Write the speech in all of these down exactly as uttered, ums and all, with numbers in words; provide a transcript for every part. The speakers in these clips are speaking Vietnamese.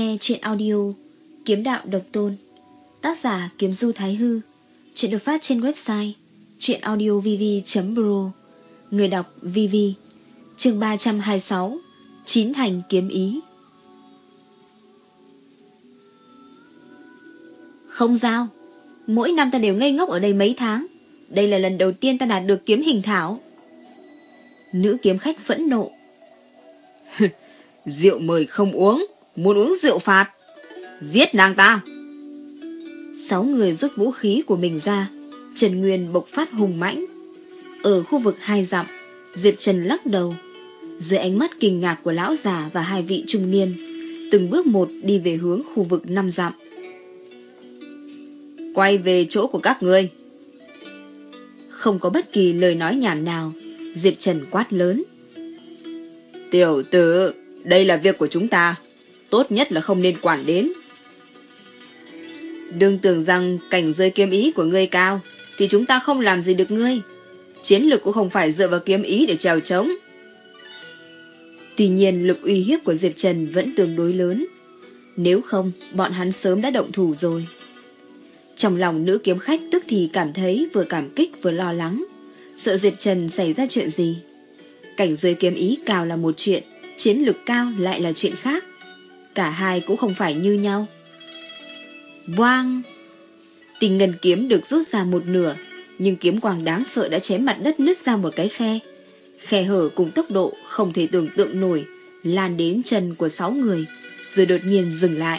nghe truyện audio Kiếm Đạo Độc Tôn, tác giả Kiếm Du Thái Hư. Truyện được phát trên website truyệnaudiovv chấm pro. Người đọc Vivi. Chương ba trăm hai mươi sáu, Chín Thành Kiếm Ý. Không giao, mỗi năm ta đều ngây ngốc ở đây mấy tháng. Đây là lần đầu tiên ta đạt được kiếm hình thảo. Nữ kiếm khách phẫn nộ. Rượu mời không uống, muốn uống rượu phạt. Giết nàng ta. Sáu người rút vũ khí của mình ra. Trần Nguyên bộc phát hùng mãnh. Ở khu vực hai dặm, Diệp Trần lắc đầu. Dưới ánh mắt kinh ngạc của lão già và hai vị trung niên, từng bước một đi về hướng khu vực năm dặm. Quay về chỗ của các ngươi. Không có bất kỳ lời nói nhảm nào, Diệp Trần quát lớn. Tiểu tử, đây là việc của chúng ta, tốt nhất là không nên quản đến. Đừng tưởng rằng cảnh giới kiếm ý của ngươi cao thì chúng ta không làm gì được ngươi. Chiến lực cũng không phải dựa vào kiếm ý để trèo trống. Tuy nhiên lực uy hiếp của Diệp Trần vẫn tương đối lớn. Nếu không, bọn hắn sớm đã động thủ rồi. Trong lòng nữ kiếm khách tức thì cảm thấy vừa cảm kích vừa lo lắng, sợ Diệp Trần xảy ra chuyện gì. Cảnh giới kiếm ý cao là một chuyện, chiến lực cao lại là chuyện khác. Cả hai cũng không phải như nhau. Boang! Tình ngân kiếm được rút ra một nửa, nhưng kiếm quang đáng sợ đã chém mặt đất nứt ra một cái khe. Khe hở cùng tốc độ không thể tưởng tượng nổi lan đến chân của sáu người, rồi đột nhiên dừng lại.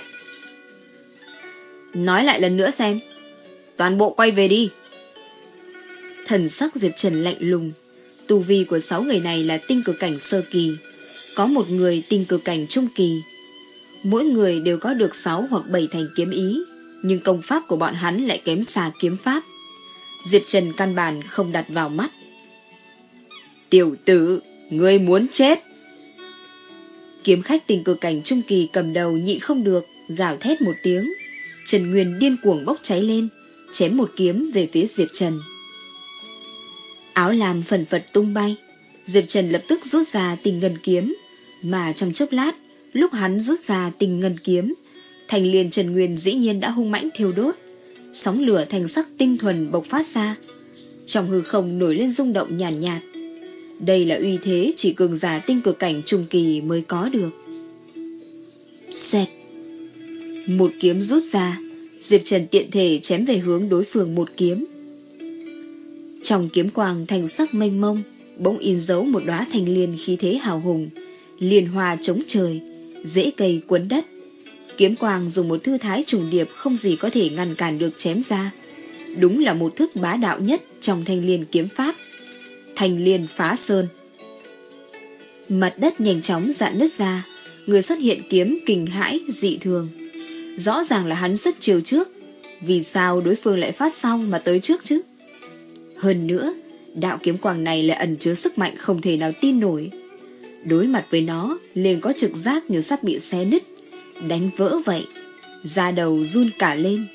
Nói lại lần nữa xem. Toàn bộ quay về đi. Thần sắc Diệp Trần lạnh lùng. Tu vi của sáu người này là tinh cực cảnh sơ kỳ, có một người tinh cực cảnh trung kỳ. Mỗi người đều có được sáu hoặc bảy thành kiếm ý, nhưng công pháp của bọn hắn lại kém xa kiếm pháp. Diệp Trần căn bản không đặt vào mắt. Tiểu tử, ngươi muốn chết. Kiếm khách tinh cực cảnh trung kỳ cầm đầu nhịn không được, gào thét một tiếng. Trần Nguyên điên cuồng bốc cháy lên, chém một kiếm về phía Diệp Trần. Áo lam phần phật tung bay. Diệp Trần lập tức rút ra tình ngân kiếm, mà trong chốc lát, lúc hắn rút ra tình ngân kiếm, thành liền Trần Nguyên dĩ nhiên đã hung mãnh thiêu đốt. Sóng lửa thành sắc tinh thuần bộc phát ra, trong hư không nổi lên rung động nhàn nhạt, nhạt. Đây là uy thế chỉ cường giả tinh cực cảnh trung kỳ mới có được. Xẹt! Một kiếm rút ra, Diệp Trần tiện thể chém về hướng đối phương một kiếm. Trong kiếm quang thành sắc mênh mông, bỗng in dấu một đóa thanh liên khí thế hào hùng, liên hoa chống trời, rễ cây cuốn đất. Kiếm quang dùng một thư thái trùng điệp không gì có thể ngăn cản được chém ra. Đúng là một thức bá đạo nhất trong thanh liên kiếm pháp. Thanh liên phá sơn. Mặt đất nhanh chóng rạn nứt ra, người xuất hiện kiếm kinh hãi dị thường. Rõ ràng là hắn xuất chiều trước, vì sao đối phương lại phát sau mà tới trước chứ? Hơn nữa, đạo kiếm quang này lại ẩn chứa sức mạnh không thể nào tin nổi. Đối mặt với nó, liền có trực giác như sắp bị xé nứt, đánh vỡ vậy. Da đầu run cả lên.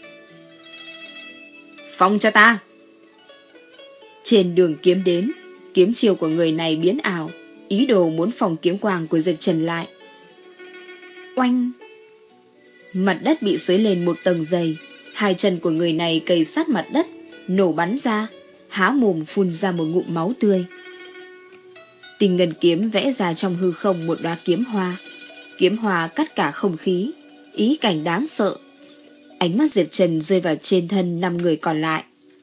Phong cho ta! Trên đường kiếm đến, kiếm chiêu của người này biến ảo, ý đồ muốn phòng kiếm quang của Diệp Trần lại. Oanh! Mặt đất bị xới lên một tầng dày, hai chân của người này cầy sát mặt đất, nổ bắn ra, há mồm phun ra một ngụm máu tươi. Tình ngân kiếm vẽ ra trong hư không một đóa kiếm hoa. Kiếm hoa cắt cả không khí, ý cảnh đáng sợ. Ánh mắt Diệp Trần rơi vào trên thân năm người còn lại.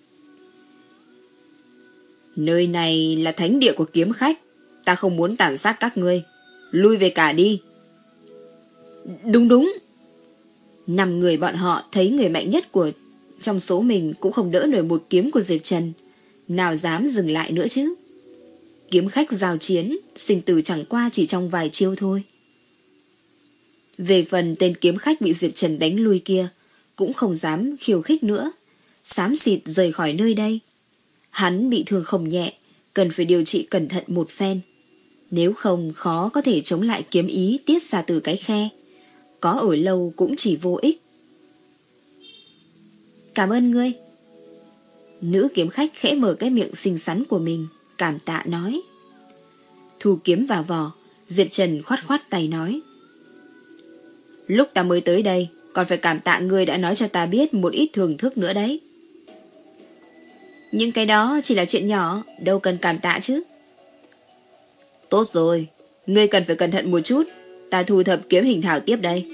Nơi này là thánh địa của kiếm khách, ta không muốn tàn sát các ngươi, lui về cả đi. Đúng đúng. Năm người bọn họ thấy người mạnh nhất của trong số mình cũng không đỡ nổi một kiếm của Diệp Trần, nào dám dừng lại nữa chứ. Kiếm khách giao chiến, sinh tử chẳng qua chỉ trong vài chiêu thôi. Về phần tên kiếm khách bị Diệp Trần đánh lui kia, cũng không dám khiêu khích nữa, xám xịt rời khỏi nơi đây. Hắn bị thương không nhẹ, cần phải điều trị cẩn thận một phen. Nếu không khó có thể chống lại kiếm ý tiết ra từ cái khe. Có ở lâu cũng chỉ vô ích. Cảm ơn ngươi. Nữ kiếm khách khẽ mở cái miệng xinh xắn của mình, cảm tạ nói. Thu kiếm vào vỏ, Diệp Trần khoát khoát tay nói. Lúc ta mới tới đây, còn phải cảm tạ ngươi đã nói cho ta biết một ít thưởng thức nữa đấy. Nhưng cái đó chỉ là chuyện nhỏ, đâu cần cảm tạ chứ. Tốt rồi, ngươi cần phải cẩn thận một chút, ta thu thập kiếm hình thảo tiếp đây.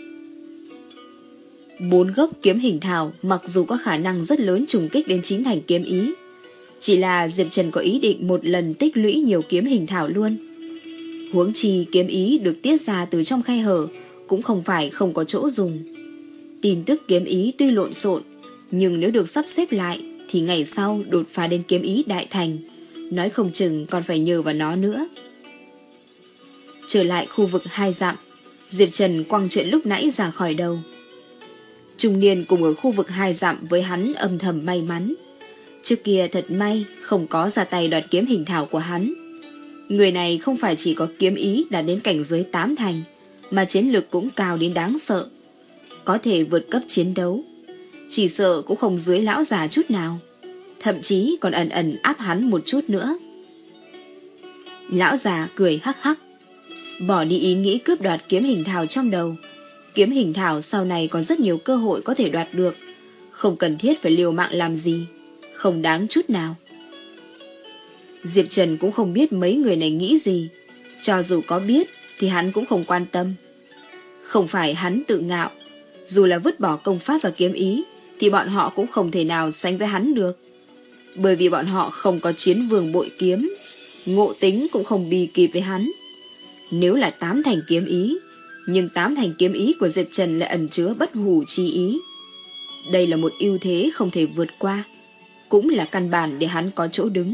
Bốn gốc kiếm hình thảo mặc dù có khả năng rất lớn trùng kích đến chín thành kiếm ý, chỉ là Diệp Trần có ý định một lần tích lũy nhiều kiếm hình thảo luôn. Huống chi kiếm ý được tiết ra từ trong khe hở cũng không phải không có chỗ dùng. Tin tức kiếm ý tuy lộn xộn, nhưng nếu được sắp xếp lại thì ngày sau đột phá đến kiếm ý đại thành, nói không chừng còn phải nhờ vào nó nữa. Trở lại khu vực hai dặm, Diệp Trần quăng chuyện lúc nãy ra khỏi đầu. Trung niên cùng ở khu vực hai dặm với hắn âm thầm may mắn. Trước kia thật may không có ra tay đoạt kiếm hình thảo của hắn. Người này không phải chỉ có kiếm ý đạt đến cảnh giới tám thành, mà chiến lực cũng cao đến đáng sợ. Có thể vượt cấp chiến đấu. Chỉ sợ cũng không dưới lão già chút nào. Thậm chí còn ẩn ẩn áp hắn một chút nữa. Lão già cười hắc hắc, bỏ đi ý nghĩ cướp đoạt kiếm hình thảo trong đầu. Kiếm hình thảo sau này có rất nhiều cơ hội có thể đoạt được, không cần thiết phải liều mạng làm gì, không đáng chút nào. Diệp Trần cũng không biết mấy người này nghĩ gì, cho dù có biết thì hắn cũng không quan tâm. Không phải hắn tự ngạo, dù là vứt bỏ công pháp và kiếm ý thì bọn họ cũng không thể nào sánh với hắn được. Bởi vì bọn họ không có chiến vương bội kiếm, ngộ tính cũng không bì kịp với hắn. Nếu là tám thành kiếm ý, nhưng tám thành kiếm ý của Diệp Trần lại ẩn chứa bất hủ chi ý. Đây là một ưu thế không thể vượt qua, cũng là căn bản để hắn có chỗ đứng.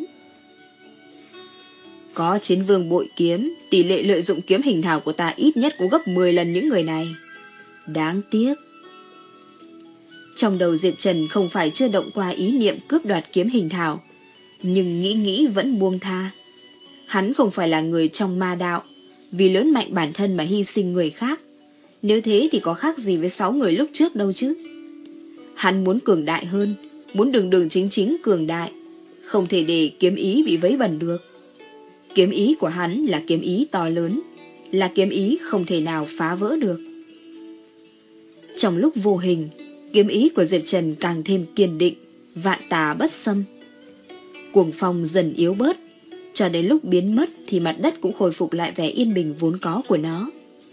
Có chiến vương bội kiếm, tỷ lệ lợi dụng kiếm hình thảo của ta ít nhất cũng gấp mười lần những người này. Đáng tiếc. Trong đầu Diệp Trần không phải chưa động qua ý niệm cướp đoạt kiếm hình thảo, nhưng nghĩ nghĩ vẫn buông tha. Hắn không phải là người trong ma đạo, vì lớn mạnh bản thân mà hy sinh người khác. Nếu thế thì có khác gì với sáu người lúc trước đâu chứ. Hắn muốn cường đại hơn, muốn đường đường chính chính cường đại, không thể để kiếm ý bị vấy bẩn được. Kiếm ý của hắn là kiếm ý to lớn, là kiếm ý không thể nào phá vỡ được. Trong lúc vô hình, kiếm ý của Diệp Trần càng thêm kiên định, vạn tà bất xâm. Cuồng phong dần yếu bớt, cho đến lúc biến mất thì mặt đất cũng khôi phục lại vẻ yên bình vốn có của nó.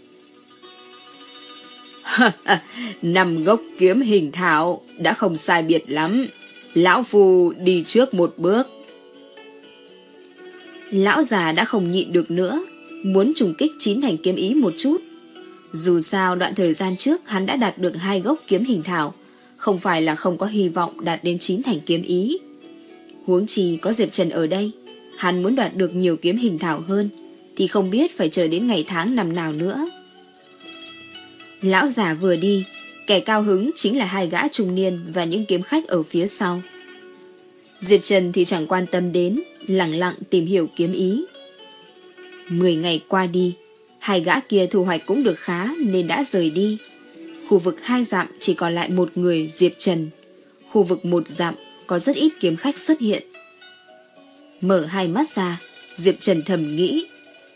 Năm gốc kiếm hình thảo đã không sai biệt lắm. Lão Phu đi trước một bước. Lão già đã không nhịn được nữa, muốn trùng kích chín thành kiếm ý một chút. Dù sao đoạn thời gian trước hắn đã đạt được hai gốc kiếm hình thảo, không phải là không có hy vọng đạt đến chín thành kiếm ý. Huống chi có Diệp Trần ở đây, hắn muốn đoạt được nhiều kiếm hình thảo hơn thì không biết phải chờ đến ngày tháng năm nào nữa. Lão già vừa đi, kẻ cao hứng chính là hai gã trung niên và những kiếm khách ở phía sau. Diệp Trần thì chẳng quan tâm đến, lặng lặng tìm hiểu kiếm ý. Mười ngày qua đi, hai gã kia thu hoạch cũng được khá nên đã rời đi. Khu vực hai dặm chỉ còn lại một người, Diệp Trần. Khu vực một dặm có rất ít kiếm khách xuất hiện. Mở hai mắt ra, Diệp Trần thầm nghĩ.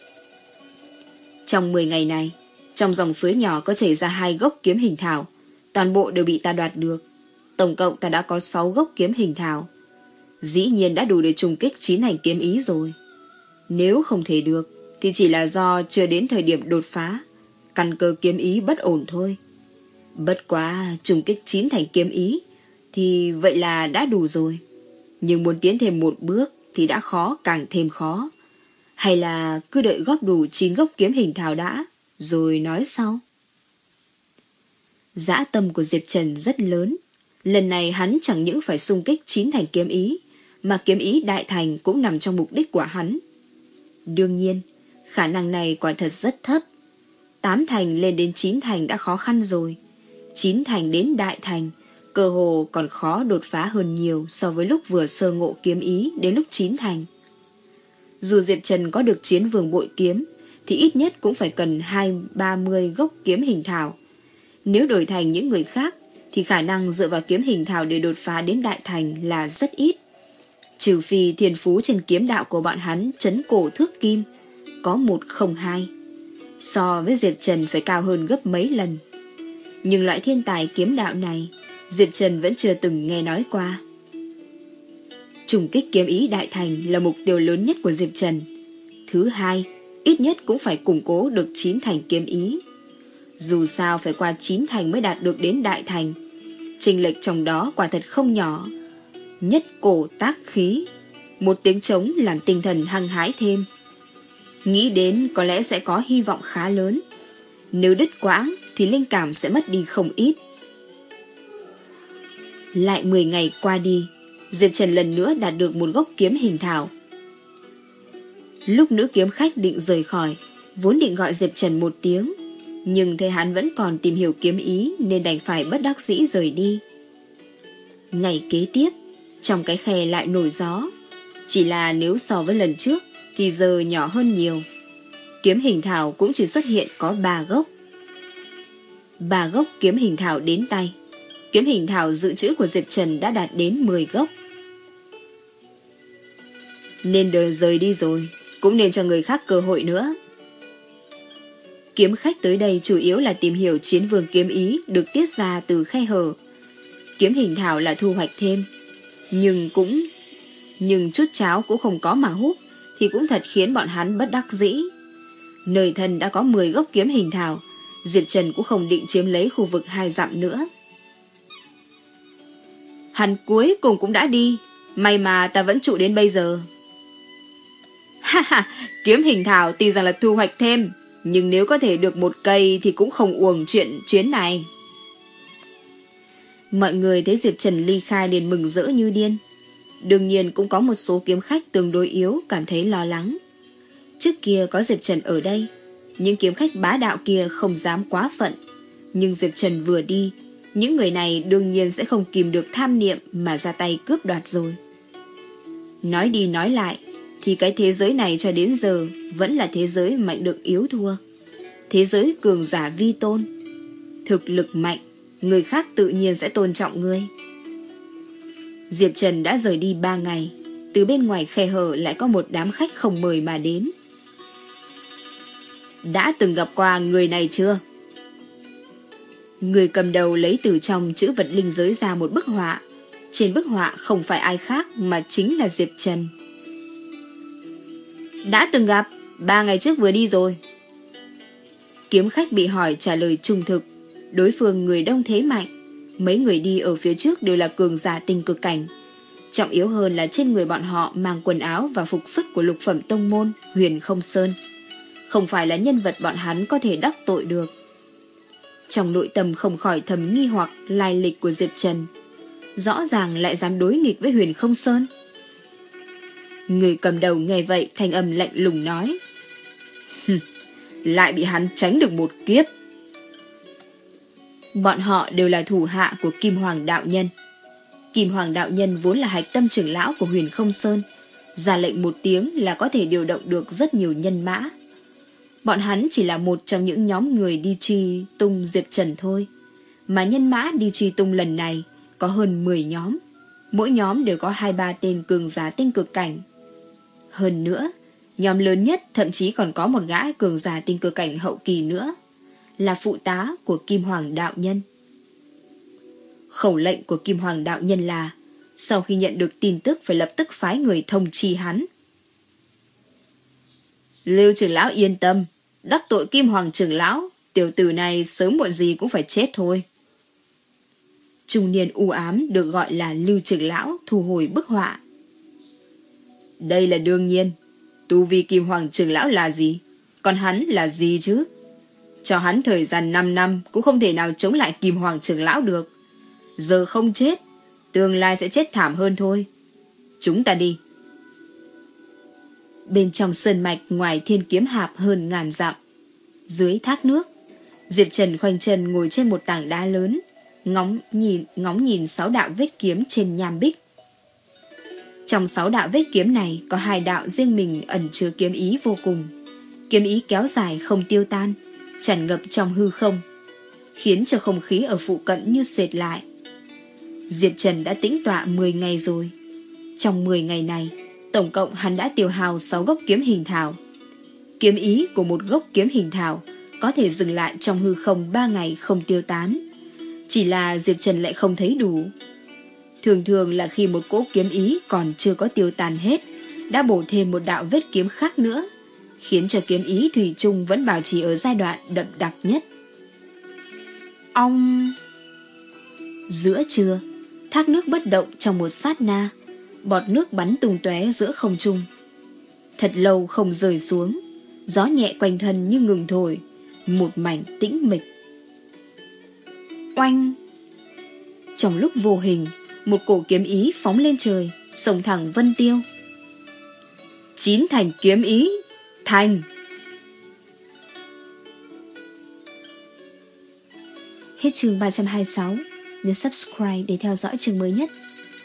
Trong mười ngày này, trong dòng suối nhỏ có chảy ra hai gốc kiếm hình thảo, toàn bộ đều bị ta đoạt được. Tổng cộng ta đã có sáu gốc kiếm hình thảo. Dĩ nhiên đã đủ để trùng kích chín thành kiếm ý rồi. Nếu không thể được thì chỉ là do chưa đến thời điểm đột phá, căn cơ kiếm ý bất ổn thôi. Bất quá trùng kích chín thành kiếm ý thì vậy là đã đủ rồi. Nhưng muốn tiến thêm một bước thì đã khó càng thêm khó. Hay là cứ đợi góp đủ chín gốc kiếm hình thảo đã, rồi nói sau. Dã tâm của Diệp Trần rất lớn. Lần này hắn chẳng những phải xung kích chín thành kiếm ý, mà kiếm ý đại thành cũng nằm trong mục đích của hắn. Đương nhiên, khả năng này quả thật rất thấp. Tám thành lên đến chín thành đã khó khăn rồi. Chín thành đến đại thành, cơ hồ còn khó đột phá hơn nhiều so với lúc vừa sơ ngộ kiếm ý đến lúc chín thành. Dù Diệp Trần có được chiến vương bội kiếm, thì ít nhất cũng phải cần hai ba mươi gốc kiếm hình thảo. Nếu đổi thành những người khác, thì khả năng dựa vào kiếm hình thảo để đột phá đến đại thành là rất ít. Trừ phi thiên phú trên kiếm đạo của bọn hắn trấn cổ thước kim, có một không hai. So với Diệp Trần phải cao hơn gấp mấy lần. nhưng loại thiên tài kiếm đạo này Diệp Trần vẫn chưa từng nghe nói qua. Trùng kích kiếm ý đại thành là mục tiêu lớn nhất của Diệp Trần. Thứ hai, ít nhất cũng phải củng cố được chín thành kiếm ý. Dù sao phải qua chín thành mới đạt được đến đại thành. Chênh lệch trong đó quả thật không nhỏ. Nhất cổ tác khí, một tiếng trống làm tinh thần hăng hái thêm. Nghĩ đến có lẽ sẽ có hy vọng khá lớn. Nếu đứt quãng thì linh cảm sẽ mất đi không ít. Lại mười ngày qua đi, Diệp Trần lần nữa đạt được một gốc kiếm hình thảo. Lúc nữ kiếm khách định rời khỏi, vốn định gọi Diệp Trần một tiếng, nhưng thấy hắn vẫn còn tìm hiểu kiếm ý nên đành phải bất đắc dĩ rời đi. Ngày kế tiếp, trong cái khe lại nổi gió. Chỉ là nếu so với lần trước thì giờ nhỏ hơn nhiều. Kiếm hình thảo cũng chỉ xuất hiện có ba gốc. Ba gốc kiếm hình thảo đến tay. Kiếm hình thảo dự trữ của Diệp Trần đã đạt đến mười gốc. Nên đời rời đi rồi, cũng nên cho người khác cơ hội nữa. Kiếm khách tới đây chủ yếu là tìm hiểu chiến vương kiếm ý được tiết ra từ khe hở. Kiếm hình thảo là thu hoạch thêm, nhưng cũng nhưng chút cháo cũng không có mà hút thì cũng thật khiến bọn hắn bất đắc dĩ. Nơi thân đã có mười gốc kiếm hình thảo, Diệp Trần cũng không định chiếm lấy khu vực hai dặm nữa. Hắn cuối cùng cũng đã đi, may mà ta vẫn trụ đến bây giờ. Ha ha, kiếm hình thảo tuy rằng là thu hoạch thêm, nhưng nếu có thể được một cây thì cũng không uổng chuyện chuyến này. Mọi người thấy Diệp Trần ly khai liền mừng rỡ như điên. Đương nhiên cũng có một số kiếm khách tương đối yếu cảm thấy lo lắng. Trước kia có Diệp Trần ở đây, những kiếm khách bá đạo kia không dám quá phận. Nhưng Diệp Trần vừa đi, những người này đương nhiên sẽ không kìm được tham niệm mà ra tay cướp đoạt rồi. Nói đi nói lại, thì cái thế giới này cho đến giờ vẫn là thế giới mạnh được yếu thua. Thế giới cường giả vi tôn. Thực lực mạnh, người khác tự nhiên sẽ tôn trọng ngươi. Diệp Trần đã rời đi ba ngày, từ bên ngoài khe hở lại có một đám khách không mời mà đến. Đã từng gặp qua người này chưa? Người cầm đầu lấy từ trong chữ vật linh giới ra một bức họa. Trên bức họa không phải ai khác mà chính là Diệp Trần. Đã từng gặp, ba ngày trước vừa đi rồi. Kiếm khách bị hỏi trả lời trung thực. Đối phương người đông thế mạnh, mấy người đi ở phía trước đều là cường giả tinh cực cảnh. Trọng yếu hơn là trên người bọn họ mang quần áo và phục sức của lục phẩm tông môn Huyền Không Sơn. Không phải là nhân vật bọn hắn có thể đắc tội được. Trong nội tâm không khỏi thầm nghi hoặc lai lịch của Diệp Trần. Rõ ràng lại dám đối nghịch với Huyền Không Sơn. Người cầm đầu nghe vậy thanh âm lạnh lùng nói: lại bị hắn tránh được một kiếp. Bọn họ đều là thủ hạ của Kim Hoàng đạo nhân. Kim Hoàng đạo nhân vốn là hạch tâm trưởng lão của Huyền Không Sơn, ra lệnh một tiếng là có thể điều động được rất nhiều nhân mã. Bọn hắn chỉ là một trong những nhóm người đi truy tung Diệp Trần thôi, mà nhân mã đi truy tung lần này có hơn mười nhóm, mỗi nhóm đều có hai ba tên cường giả tinh cực cảnh. Hơn nữa, nhóm lớn nhất thậm chí còn có một gã cường giả tinh cực cảnh hậu kỳ nữa, là phụ tá của Kim Hoàng đạo nhân. Khẩu lệnh của Kim Hoàng đạo nhân là sau khi nhận được tin tức phải lập tức phái người thông chi hắn. Lưu trưởng lão yên tâm, đắc tội Kim Hoàng trưởng lão, tiểu tử này sớm muộn gì cũng phải chết thôi. Trung niên u ám được gọi là Lưu trưởng lão thu hồi bức họa. Đây là đương nhiên, tu vi Kim Hoàng trưởng lão là gì, còn hắn là gì chứ? Cho hắn thời gian năm năm cũng không thể nào chống lại Kim Hoàng trưởng lão được. Giờ không chết, tương lai sẽ chết thảm hơn thôi. Chúng ta đi. Bên trong sơn mạch ngoài thiên kiếm hạp hơn ngàn dặm, dưới thác nước, Diệp Trần khoanh chân ngồi trên một tảng đá lớn, ngóng nhìn ngóng nhìn sáu đạo vết kiếm trên nham bích. Trong sáu đạo vết kiếm này có hai đạo riêng mình ẩn chứa kiếm ý vô cùng. Kiếm ý kéo dài không tiêu tan, tràn ngập trong hư không, khiến cho không khí ở phụ cận như sệt lại. Diệp Trần đã tĩnh tọa mười ngày rồi. Trong mười ngày này, tổng cộng hắn đã tiêu hao sáu gốc kiếm hình thảo. Kiếm ý của một gốc kiếm hình thảo có thể dừng lại trong hư không ba ngày không tiêu tán. Chỉ là Diệp Trần lại không thấy đủ. Thường thường là khi một cỗ kiếm ý còn chưa có tiêu tàn hết, đã bổ thêm một đạo vết kiếm khác nữa, khiến cho kiếm ý thủy chung vẫn bảo trì ở giai đoạn đậm đặc nhất. Ong! Giữa trưa, thác nước bất động trong một sát na, bọt nước bắn tung tóe giữa không trung. Thật lâu không rơi xuống, gió nhẹ quanh thân như ngừng thổi, một mảnh tĩnh mịch. Oanh! Trong lúc vô hình, một cổ kiếm ý phóng lên trời, xông thẳng vân tiêu. Chín thành kiếm ý, thành! Hết chương ba trăm hai mươi sáu. Nhấn subscribe để theo dõi chương mới nhất.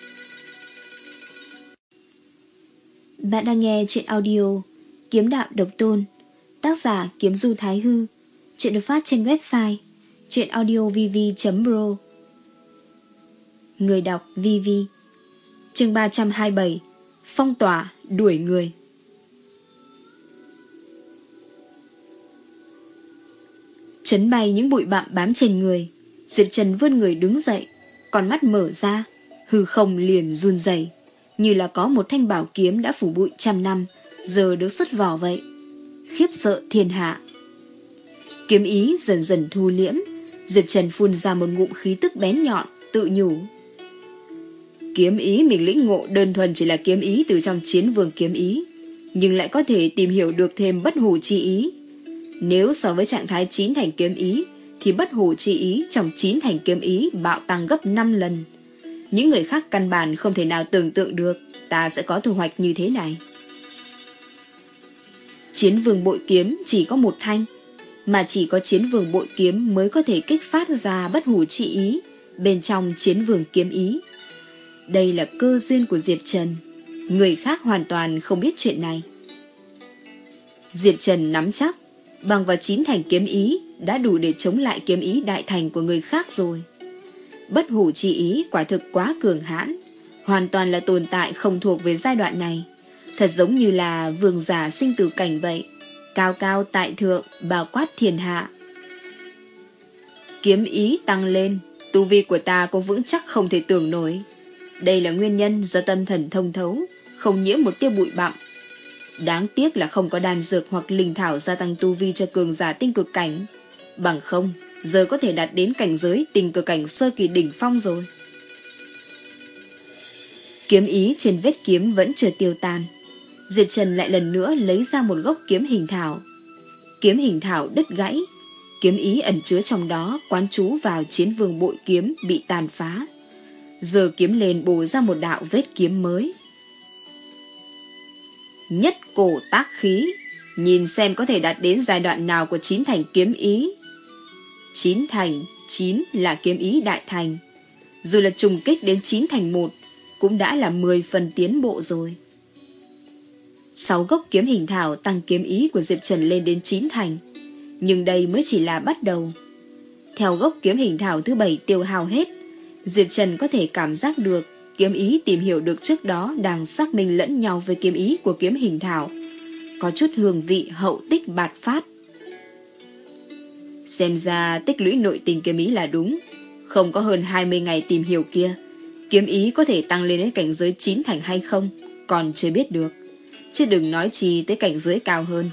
Bạn đang nghe truyện audio Kiếm Đạo Độc Tôn, tác giả Kiếm Du Thái Hư. Truyện được phát trên website truyệnaudiovv chấm pro. Người đọc Vivi. Chương ba trăm hai mươi bảy. Phong tỏa đuổi người. Chấn bay những bụi bặm bám trên người, Diệp Trần vươn người đứng dậy, con mắt mở ra, hư không liền run rẩy, như là có một thanh bảo kiếm đã phủ bụi trăm năm, giờ được xuất vỏ vậy. Khiếp sợ thiên hạ. Kiếm ý dần dần thu liễm, Diệp Trần phun ra một ngụm khí tức bén nhọn, tự nhủ. Kiếm ý mình lĩnh ngộ đơn thuần chỉ là kiếm ý từ trong Chiến Vương kiếm ý, nhưng lại có thể tìm hiểu được thêm bất hủ chi ý. Nếu so với trạng thái chín thành kiếm ý, thì bất hủ chi ý trong chín thành kiếm ý bạo tăng gấp năm lần. Những người khác căn bản không thể nào tưởng tượng được ta sẽ có thu hoạch như thế này. Chiến Vương bội kiếm chỉ có một thanh, mà chỉ có Chiến Vương bội kiếm mới có thể kích phát ra bất hủ chi ý bên trong Chiến Vương kiếm ý. Đây là cơ duyên của Diệp Trần, người khác hoàn toàn không biết chuyện này. Diệp Trần nắm chắc bằng vào chín thành kiếm ý đã đủ để chống lại kiếm ý đại thành của người khác rồi. Bất hủ chi ý quả thực quá cường hãn, hoàn toàn là tồn tại không thuộc về giai đoạn này, thật giống như là vương giả sinh tử cảnh vậy, cao cao tại thượng, bao quát thiên hạ. Kiếm ý tăng lên, tu vi của ta cũng vững chắc không thể tưởng nổi. Đây là nguyên nhân do tâm thần thông thấu, không nhiễm một tia bụi bặm. Đáng tiếc là không có đan dược hoặc linh thảo gia tăng tu vi cho cường giả tinh cực cảnh. Bằng không, giờ có thể đạt đến cảnh giới tinh cực cảnh sơ kỳ đỉnh phong rồi. Kiếm ý trên vết kiếm vẫn chưa tiêu tan. Diệp Trần lại lần nữa lấy ra một gốc kiếm hình thảo. Kiếm hình thảo đứt gãy, kiếm ý ẩn chứa trong đó quán trú vào Chiến Vương bội kiếm bị tàn phá. Giờ kiếm lên bổ ra một đạo vết kiếm mới. Nhất cổ tác khí, nhìn xem có thể đạt đến giai đoạn nào của chín thành kiếm ý. Chín thành, chín là kiếm ý đại thành. Dù là trùng kích đến chín thành một, cũng đã là mười phần tiến bộ rồi. Sáu gốc kiếm hình thảo tăng kiếm ý của Diệp Trần lên đến chín thành, nhưng đây mới chỉ là bắt đầu. Theo gốc kiếm hình thảo thứ bảy tiêu hao hết, Diệp Trần có thể cảm giác được kiếm ý tìm hiểu được trước đó đang xác minh lẫn nhau với kiếm ý của kiếm hình thảo, có chút hương vị hậu tích bạt phát. Xem ra tích lũy nội tình kiếm ý là đúng, không có hơn hai mươi ngày tìm hiểu kia, kiếm ý có thể tăng lên đến cảnh giới chín thành hay không, còn chưa biết được, chứ đừng nói chi tới cảnh giới cao hơn.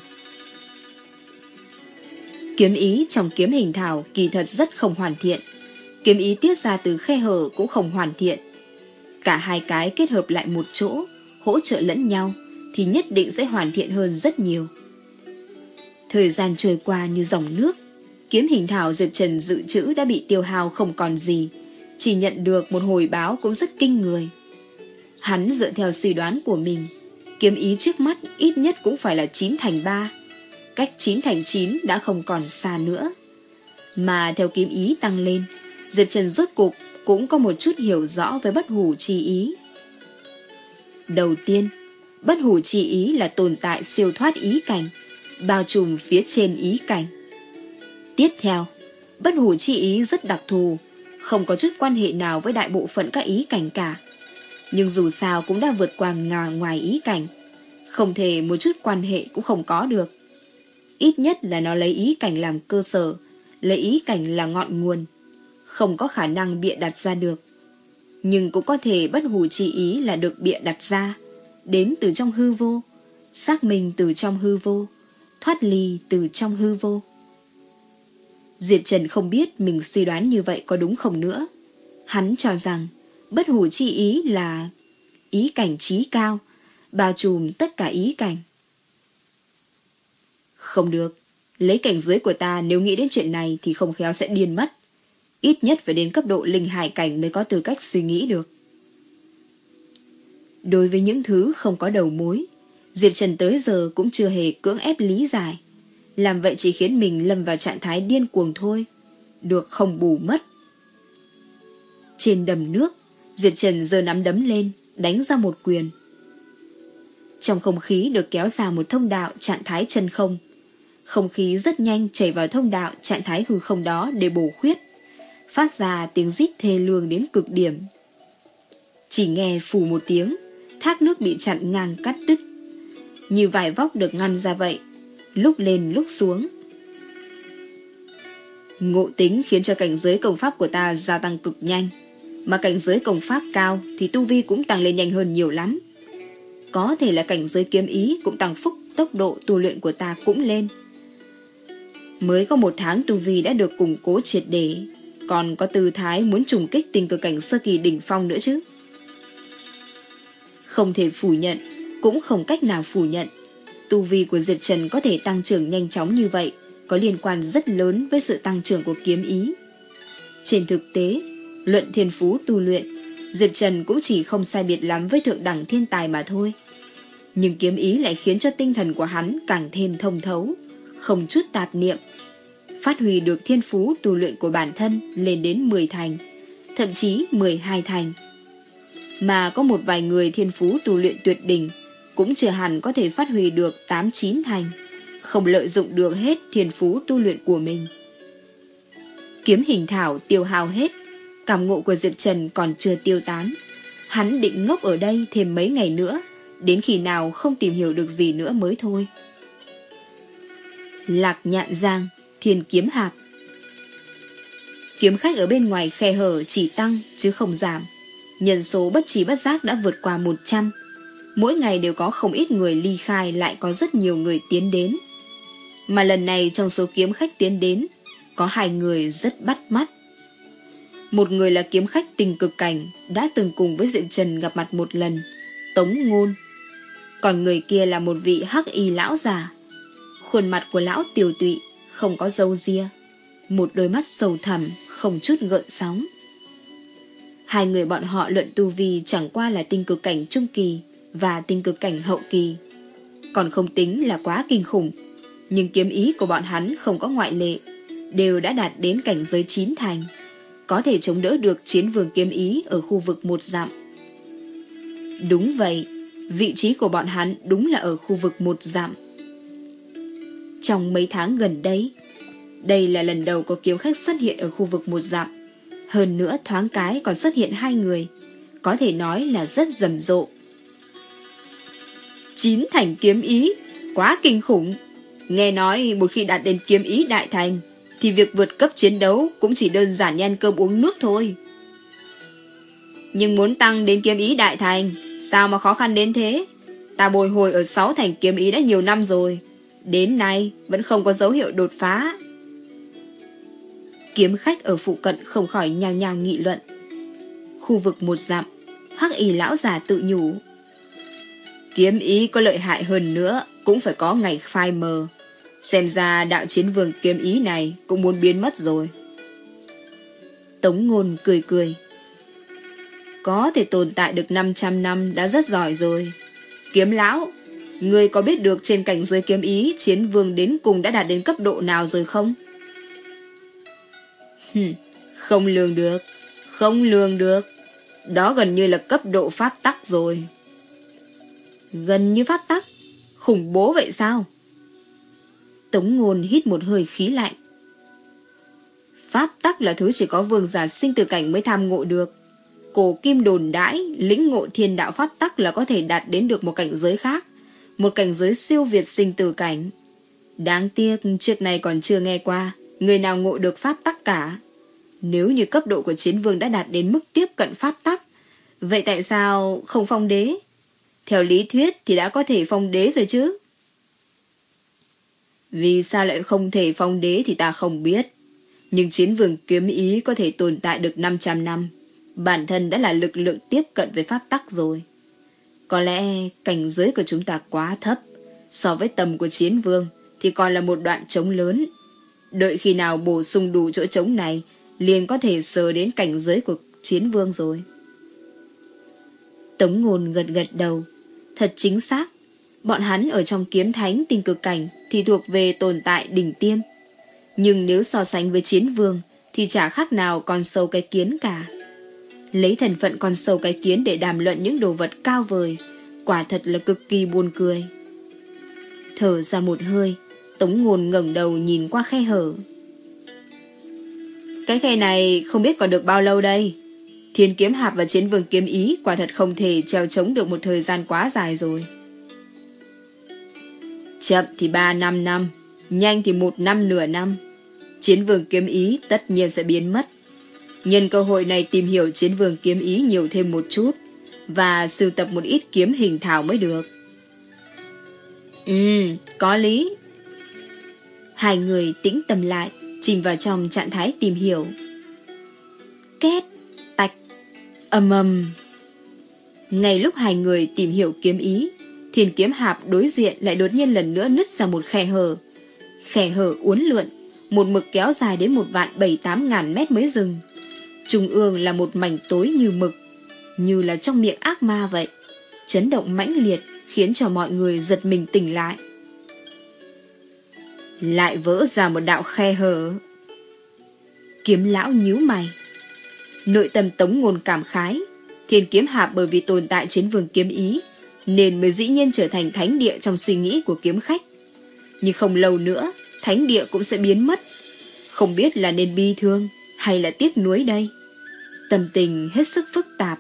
Kiếm ý trong kiếm hình thảo kỳ thật rất không hoàn thiện, kiếm ý tiết ra từ khe hở cũng không hoàn thiện. Cả hai cái kết hợp lại một chỗ, hỗ trợ lẫn nhau, thì nhất định sẽ hoàn thiện hơn rất nhiều. Thời gian trôi qua như dòng nước, kiếm hình thảo Diệp Trần dự trữ đã bị tiêu hao không còn gì, chỉ nhận được một hồi báo cũng rất kinh người. Hắn dựa theo suy đoán của mình, kiếm ý trước mắt ít nhất cũng phải là chín thành ba, cách chín thành chín đã không còn xa nữa. Mà theo kiếm ý tăng lên, Diệp Trần rốt cục cũng có một chút hiểu rõ về bất hủ chi ý. Đầu tiên, bất hủ chi ý là tồn tại siêu thoát ý cảnh, bao trùm phía trên ý cảnh. Tiếp theo, bất hủ chi ý rất đặc thù, không có chút quan hệ nào với đại bộ phận các ý cảnh cả. Nhưng dù sao cũng đã vượt qua ngà ngoài ý cảnh, không thể một chút quan hệ cũng không có được. Ít nhất là nó lấy ý cảnh làm cơ sở, lấy ý cảnh là ngọn nguồn. không có khả năng bịa đặt ra được. Nhưng cũng có thể bất hủ chi ý là được bịa đặt ra, đến từ trong hư vô, xác minh từ trong hư vô, thoát ly từ trong hư vô. Diệp Trần không biết mình suy đoán như vậy có đúng không nữa. Hắn cho rằng bất hủ chi ý là ý cảnh trí cao, bao trùm tất cả ý cảnh. Không được, lấy cảnh giới của ta nếu nghĩ đến chuyện này thì không khéo sẽ điên mất. Ít nhất phải đến cấp độ linh hải cảnh mới có tư cách suy nghĩ được. Đối với những thứ không có đầu mối, Diệp Trần tới giờ cũng chưa hề cưỡng ép lý giải. Làm vậy chỉ khiến mình lâm vào trạng thái điên cuồng thôi, được không bù mất. Trên đầm nước, Diệp Trần giơ nắm đấm lên, đánh ra một quyền. Trong không khí được kéo ra một thông đạo trạng thái chân không. Không khí rất nhanh chảy vào thông đạo trạng thái hư không đó để bổ khuyết, phát ra tiếng rít thê lương đến cực điểm. Chỉ nghe phù một tiếng, thác nước bị chặn ngang cắt đứt. Như vải vóc được ngăn ra vậy, lúc lên lúc xuống. Ngộ tính khiến cho cảnh giới công pháp của ta gia tăng cực nhanh, mà cảnh giới công pháp cao thì tu vi cũng tăng lên nhanh hơn nhiều lắm. Có thể là cảnh giới kiếm ý cũng tăng phúc, tốc độ tu luyện của ta cũng lên. Mới có một tháng tu vi đã được củng cố triệt để, còn có tư thái muốn trùng kích tình cực cảnh sơ kỳ đỉnh phong nữa chứ. Không thể phủ nhận, cũng không cách nào phủ nhận, tu vi của Diệp Trần có thể tăng trưởng nhanh chóng như vậy có liên quan rất lớn với sự tăng trưởng của kiếm ý. Trên thực tế, luận thiên phú tu luyện, Diệp Trần cũng chỉ không sai biệt lắm với thượng đẳng thiên tài mà thôi. Nhưng kiếm ý lại khiến cho tinh thần của hắn càng thêm thông thấu, không chút tạp niệm, phát huy được thiên phú tu luyện của bản thân lên đến mười thành, thậm chí mười hai thành. Mà có một vài người thiên phú tu luyện tuyệt đỉnh cũng chưa hẳn có thể phát huy được tám chín thành, không lợi dụng được hết thiên phú tu luyện của mình. Kiếm hình thảo tiêu hao hết, cảm ngộ của Diệp Trần còn chưa tiêu tán. Hắn định ngốc ở đây thêm mấy ngày nữa, đến khi nào không tìm hiểu được gì nữa mới thôi. Lạc Nhạn Giang, Thiên Kiếm Hạp. Kiếm khách ở bên ngoài khe hở chỉ tăng chứ không giảm. Nhân số bất trí bất giác đã vượt qua một trăm. Mỗi ngày đều có không ít người ly khai, lại có rất nhiều người tiến đến. Mà lần này trong số kiếm khách tiến đến, có hai người rất bắt mắt. Một người là kiếm khách tình cực cảnh, đã từng cùng với Diệp Trần gặp mặt một lần, Tống Ngôn. Còn người kia là một vị hắc y lão già. Khuôn mặt của lão tiều tụy, không có râu ria, một đôi mắt sâu thẳm, không chút gợn sóng. Hai người bọn họ luận tu vi chẳng qua là tinh cực cảnh trung kỳ và tinh cực cảnh hậu kỳ, còn không tính là quá kinh khủng. Nhưng kiếm ý của bọn hắn không có ngoại lệ, đều đã đạt đến cảnh giới chín thành, có thể chống đỡ được chiến vương kiếm ý ở khu vực một dặm. Đúng vậy, vị trí của bọn hắn đúng là ở khu vực một dặm. Trong mấy tháng gần đây, đây là lần đầu có kiếm khách xuất hiện ở khu vực một dặm. Hơn nữa thoáng cái còn xuất hiện hai người, có thể nói là rất rầm rộ. Chín thành kiếm ý, quá kinh khủng. Nghe nói một khi đạt đến kiếm ý đại thành, thì việc vượt cấp chiến đấu cũng chỉ đơn giản như ăn cơm uống nước thôi. Nhưng muốn tăng đến kiếm ý đại thành, sao mà khó khăn đến thế? Ta bồi hồi ở sáu thành kiếm ý đã nhiều năm rồi, đến nay vẫn không có dấu hiệu đột phá. Kiếm khách ở phụ cận không khỏi nhao nhao nghị luận. Khu vực một dặm, hắc y lão già tự nhủ. Kiếm ý có lợi hại hơn nữa cũng phải có ngày phai mờ. Xem ra đạo chiến vương kiếm ý này cũng muốn biến mất rồi. Tống Ngôn cười cười. Có thể tồn tại được năm trăm năm đã rất giỏi rồi. Kiếm lão, ngươi có biết được trên cảnh giới kiếm ý chiến vương đến cùng đã đạt đến cấp độ nào rồi không? Hừm, không lường được, không lường được. Đó gần như là cấp độ pháp tắc rồi. Gần như pháp tắc? Khủng bố vậy sao? Tống Ngôn hít một hơi khí lạnh. Pháp tắc là thứ chỉ có vương giả sinh tử cảnh mới tham ngộ được. Cổ kim đồn đãi lĩnh ngộ thiên đạo pháp tắc là có thể đạt đến được một cảnh giới khác, một cảnh giới siêu việt sinh tử cảnh. Đáng tiếc trước này còn chưa nghe qua người nào ngộ được pháp tắc cả. Nếu như cấp độ của chiến vương đã đạt đến mức tiếp cận pháp tắc, vậy tại sao không phong đế? Theo lý thuyết thì đã có thể phong đế rồi chứ. Vì sao lại không thể phong đế thì ta không biết. Nhưng chiến vương kiếm ý có thể tồn tại được năm trăm năm. Bản thân đã là lực lượng tiếp cận với pháp tắc rồi. Có lẽ cảnh giới của chúng ta quá thấp. So với tầm của chiến vương thì còn là một đoạn trống lớn. Đợi khi nào bổ sung đủ chỗ trống này, liền có thể sờ đến cảnh giới của chiến vương rồi. Tống Ngôn gật gật đầu. Thật chính xác. Bọn hắn ở trong kiếm thánh tinh cực cảnh thì thuộc về tồn tại đỉnh tiêm. Nhưng nếu so sánh với chiến vương thì chả khác nào con sâu cái kiến cả. Lấy thân phận con sâu cái kiến để đàm luận những đồ vật cao vời, quả thật là cực kỳ buồn cười. Thở ra một hơi, Tống Ngôn ngẩng đầu nhìn qua khe hở. Cái khe này không biết còn được bao lâu đây. Thiên kiếm hạp và chiến vương kiếm ý quả thật không thể treo chống được một thời gian quá dài rồi. Chậm thì ba năm năm, nhanh thì một năm nửa năm. Chiến vương kiếm ý tất nhiên sẽ biến mất. Nhân cơ hội này tìm hiểu chiến vương kiếm ý nhiều thêm một chút và sưu tập một ít kiếm hình thảo mới được. Ừ, có lý. Hai người tĩnh tâm lại, chìm vào trong trạng thái tìm hiểu. Két, tạch, ầm ầm. Ngay lúc hai người tìm hiểu kiếm ý, thiên kiếm hạp đối diện lại đột nhiên lần nữa nứt ra một khe hở. Khe hở uốn lượn, một mực kéo dài đến một vạn bảy tám ngàn mét mới dừng. Trung ương là một mảnh tối như mực, như là trong miệng ác ma vậy. Chấn động mãnh liệt khiến cho mọi người giật mình tỉnh lại. Lại vỡ ra một đạo khe hở. Kiếm lão nhíu mày. Nội tâm Tống Ngôn cảm khái. Thiên kiếm hạp bởi vì tồn tại chiến vương kiếm ý nên mới dĩ nhiên trở thành thánh địa trong suy nghĩ của kiếm khách. Nhưng không lâu nữa thánh địa cũng sẽ biến mất. Không biết là nên bi thương hay là tiếc nuối đây. Tâm tình hết sức phức tạp.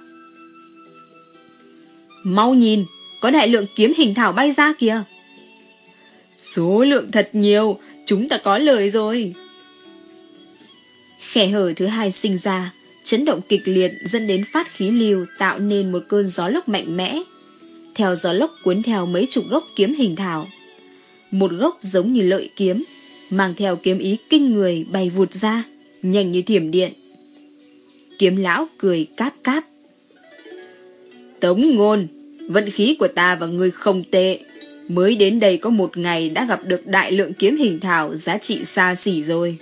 Mau nhìn, có đại lượng kiếm hình thảo bay ra kìa. Số lượng thật nhiều, chúng ta có lời rồi. Khe hở thứ hai sinh ra, chấn động kịch liệt dẫn đến phát khí lưu tạo nên một cơn gió lốc mạnh mẽ. Theo gió lốc cuốn theo mấy chục gốc kiếm hình thảo. Một gốc giống như lợi kiếm, mang theo kiếm ý kinh người bay vụt ra, nhanh như thiểm điện. Kiếm lão cười cáp cáp. Tống Ngôn, vận khí của ta và ngươi không tệ. Mới đến đây có một ngày đã gặp được đại lượng kiếm hình thảo giá trị xa xỉ rồi.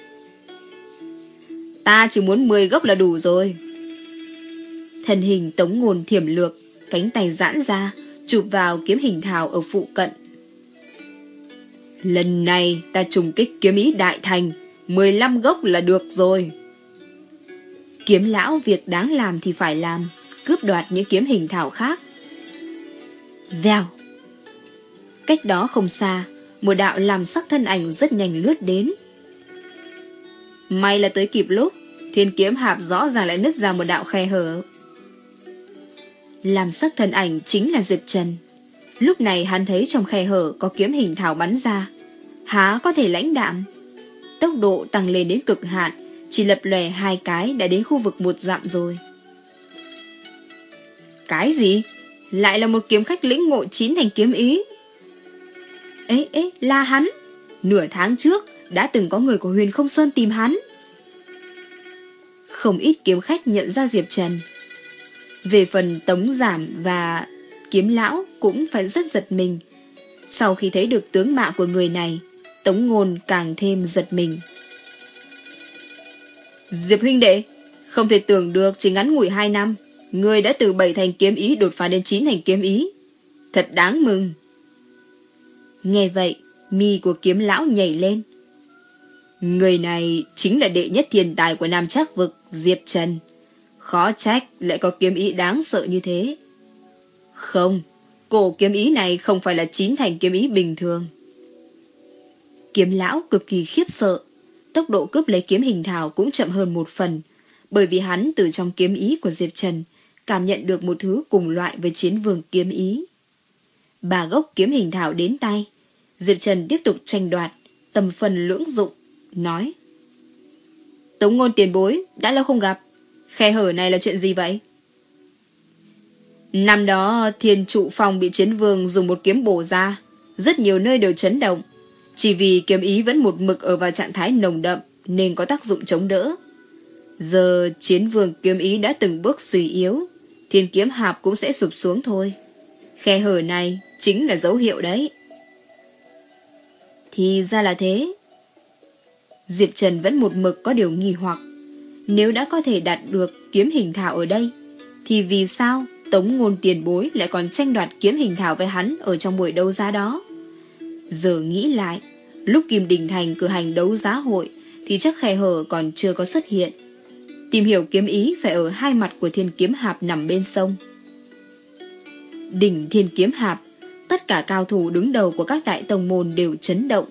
Ta chỉ muốn mười gốc là đủ rồi. Thân hình Tống Ngôn thiểm lược, cánh tay giãn ra, chụp vào kiếm hình thảo ở phụ cận. Lần này ta trùng kích kiếm ý đại thành, mười lăm gốc là được rồi. Kiếm lão việc đáng làm thì phải làm, cướp đoạt những kiếm hình thảo khác. Vèo. Cách đó không xa, một đạo làm sắc thân ảnh rất nhanh lướt đến. May là tới kịp lúc, thiên kiếm hạp rõ ràng lại nứt ra một đạo khe hở. Làm sắc thân ảnh chính là Diệp Trần. Lúc này hắn thấy trong khe hở có kiếm hình thảo bắn ra, há có thể lãnh đạm. Tốc độ tăng lên đến cực hạn, chỉ lập lòe hai cái đã đến khu vực một dặm rồi. Cái gì? Lại là một kiếm khách lĩnh ngộ chín thành kiếm ý. Ê, ê, là hắn. Nửa tháng trước đã từng có người của Huyền Không Sơn tìm hắn. Không ít kiếm khách nhận ra Diệp Trần. Về phần Tống Giảm và kiếm lão cũng phải rất giật mình. Sau khi thấy được tướng mạo của người này, Tống Ngôn càng thêm giật mình. Diệp huynh đệ, không thể tưởng được chỉ ngắn ngủi hai năm, người đã từ bảy thành kiếm ý đột phá đến chín thành kiếm ý. Thật đáng mừng. Nghe vậy, mi của kiếm lão nhảy lên. Người này chính là đệ nhất thiên tài của Nam Trác vực, Diệp Trần. Khó trách lại có kiếm ý đáng sợ như thế. Không, cổ kiếm ý này không phải là chín thành kiếm ý bình thường. Kiếm lão cực kỳ khiếp sợ. Tốc độ cướp lấy kiếm hình thảo cũng chậm hơn một phần, bởi vì hắn từ trong kiếm ý của Diệp Trần cảm nhận được một thứ cùng loại với chiến vương kiếm ý. Ba gốc kiếm hình thảo đến tay, Diệp Trần tiếp tục tranh đoạt, tầm phần lưỡng dụng, nói: Tống Ngôn tiền bối, đã lâu không gặp. Khe hở này là chuyện gì vậy? Năm đó Thiên Trụ Phong bị Chiến Vương dùng một kiếm bổ ra, rất nhiều nơi đều chấn động. Chỉ vì kiếm ý vẫn một mực ở vào trạng thái nồng đậm nên có tác dụng chống đỡ. Giờ Chiến Vương kiếm ý đã từng bước suy yếu, Thiên Kiếm Hạp cũng sẽ sụp xuống thôi. Khe hở này chính là dấu hiệu đấy. Thì ra là thế. Diệp Trần vẫn một mực có điều nghi hoặc. Nếu đã có thể đạt được kiếm hình thảo ở đây, thì vì sao Tống Ngôn tiền bối lại còn tranh đoạt kiếm hình thảo với hắn ở trong buổi đấu giá đó? Giờ nghĩ lại, lúc Kim Đình Thành cử hành đấu giá hội thì chắc khe hở còn chưa có xuất hiện. Tìm hiểu kiếm ý phải ở hai mặt của Thiên Kiếm Hạp nằm bên sông. Đỉnh Thiên Kiếm Hạp, tất cả cao thủ đứng đầu của các đại tông môn đều chấn động.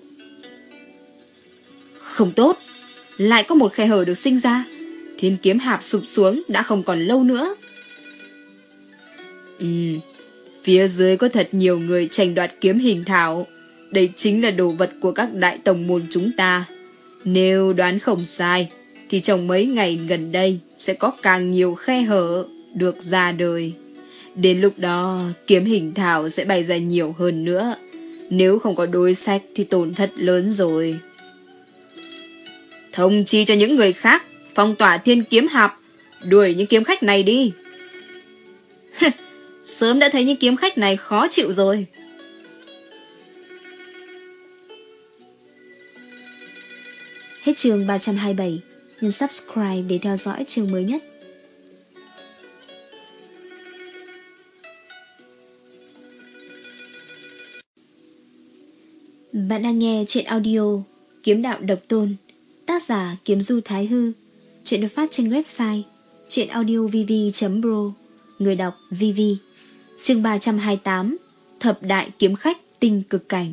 Không tốt, lại có một khe hở được sinh ra. Thiên Kiếm Hạp sụp xuống đã không còn lâu nữa. Ừ, phía dưới có thật nhiều người tranh đoạt kiếm hình thảo. Đây chính là đồ vật của các đại tông môn chúng ta. Nếu đoán không sai, thì trong mấy ngày gần đây sẽ có càng nhiều khe hở được ra đời. Đến lúc đó, kiếm hình thảo sẽ bày ra nhiều hơn nữa. Nếu không có đối sách thì tổn thất lớn rồi. Thông chi cho những người khác phong tỏa Thiên Kiếm Hạp, đuổi những kiếm khách này đi. Sớm đã thấy những kiếm khách này khó chịu rồi. Hết chương ba trăm hai mươi bảy. Nhấn subscribe để theo dõi chương mới nhất. Bạn đang nghe truyện audio Kiếm Đạo Độc Tôn, tác giả Kiếm Du Thái Hư. Truyện được phát trên website truyệnaudiovv chấm pro. Người đọc Vivi. Chương ba trăm hai mươi tám. Thập đại kiếm khách tinh cực cảnh.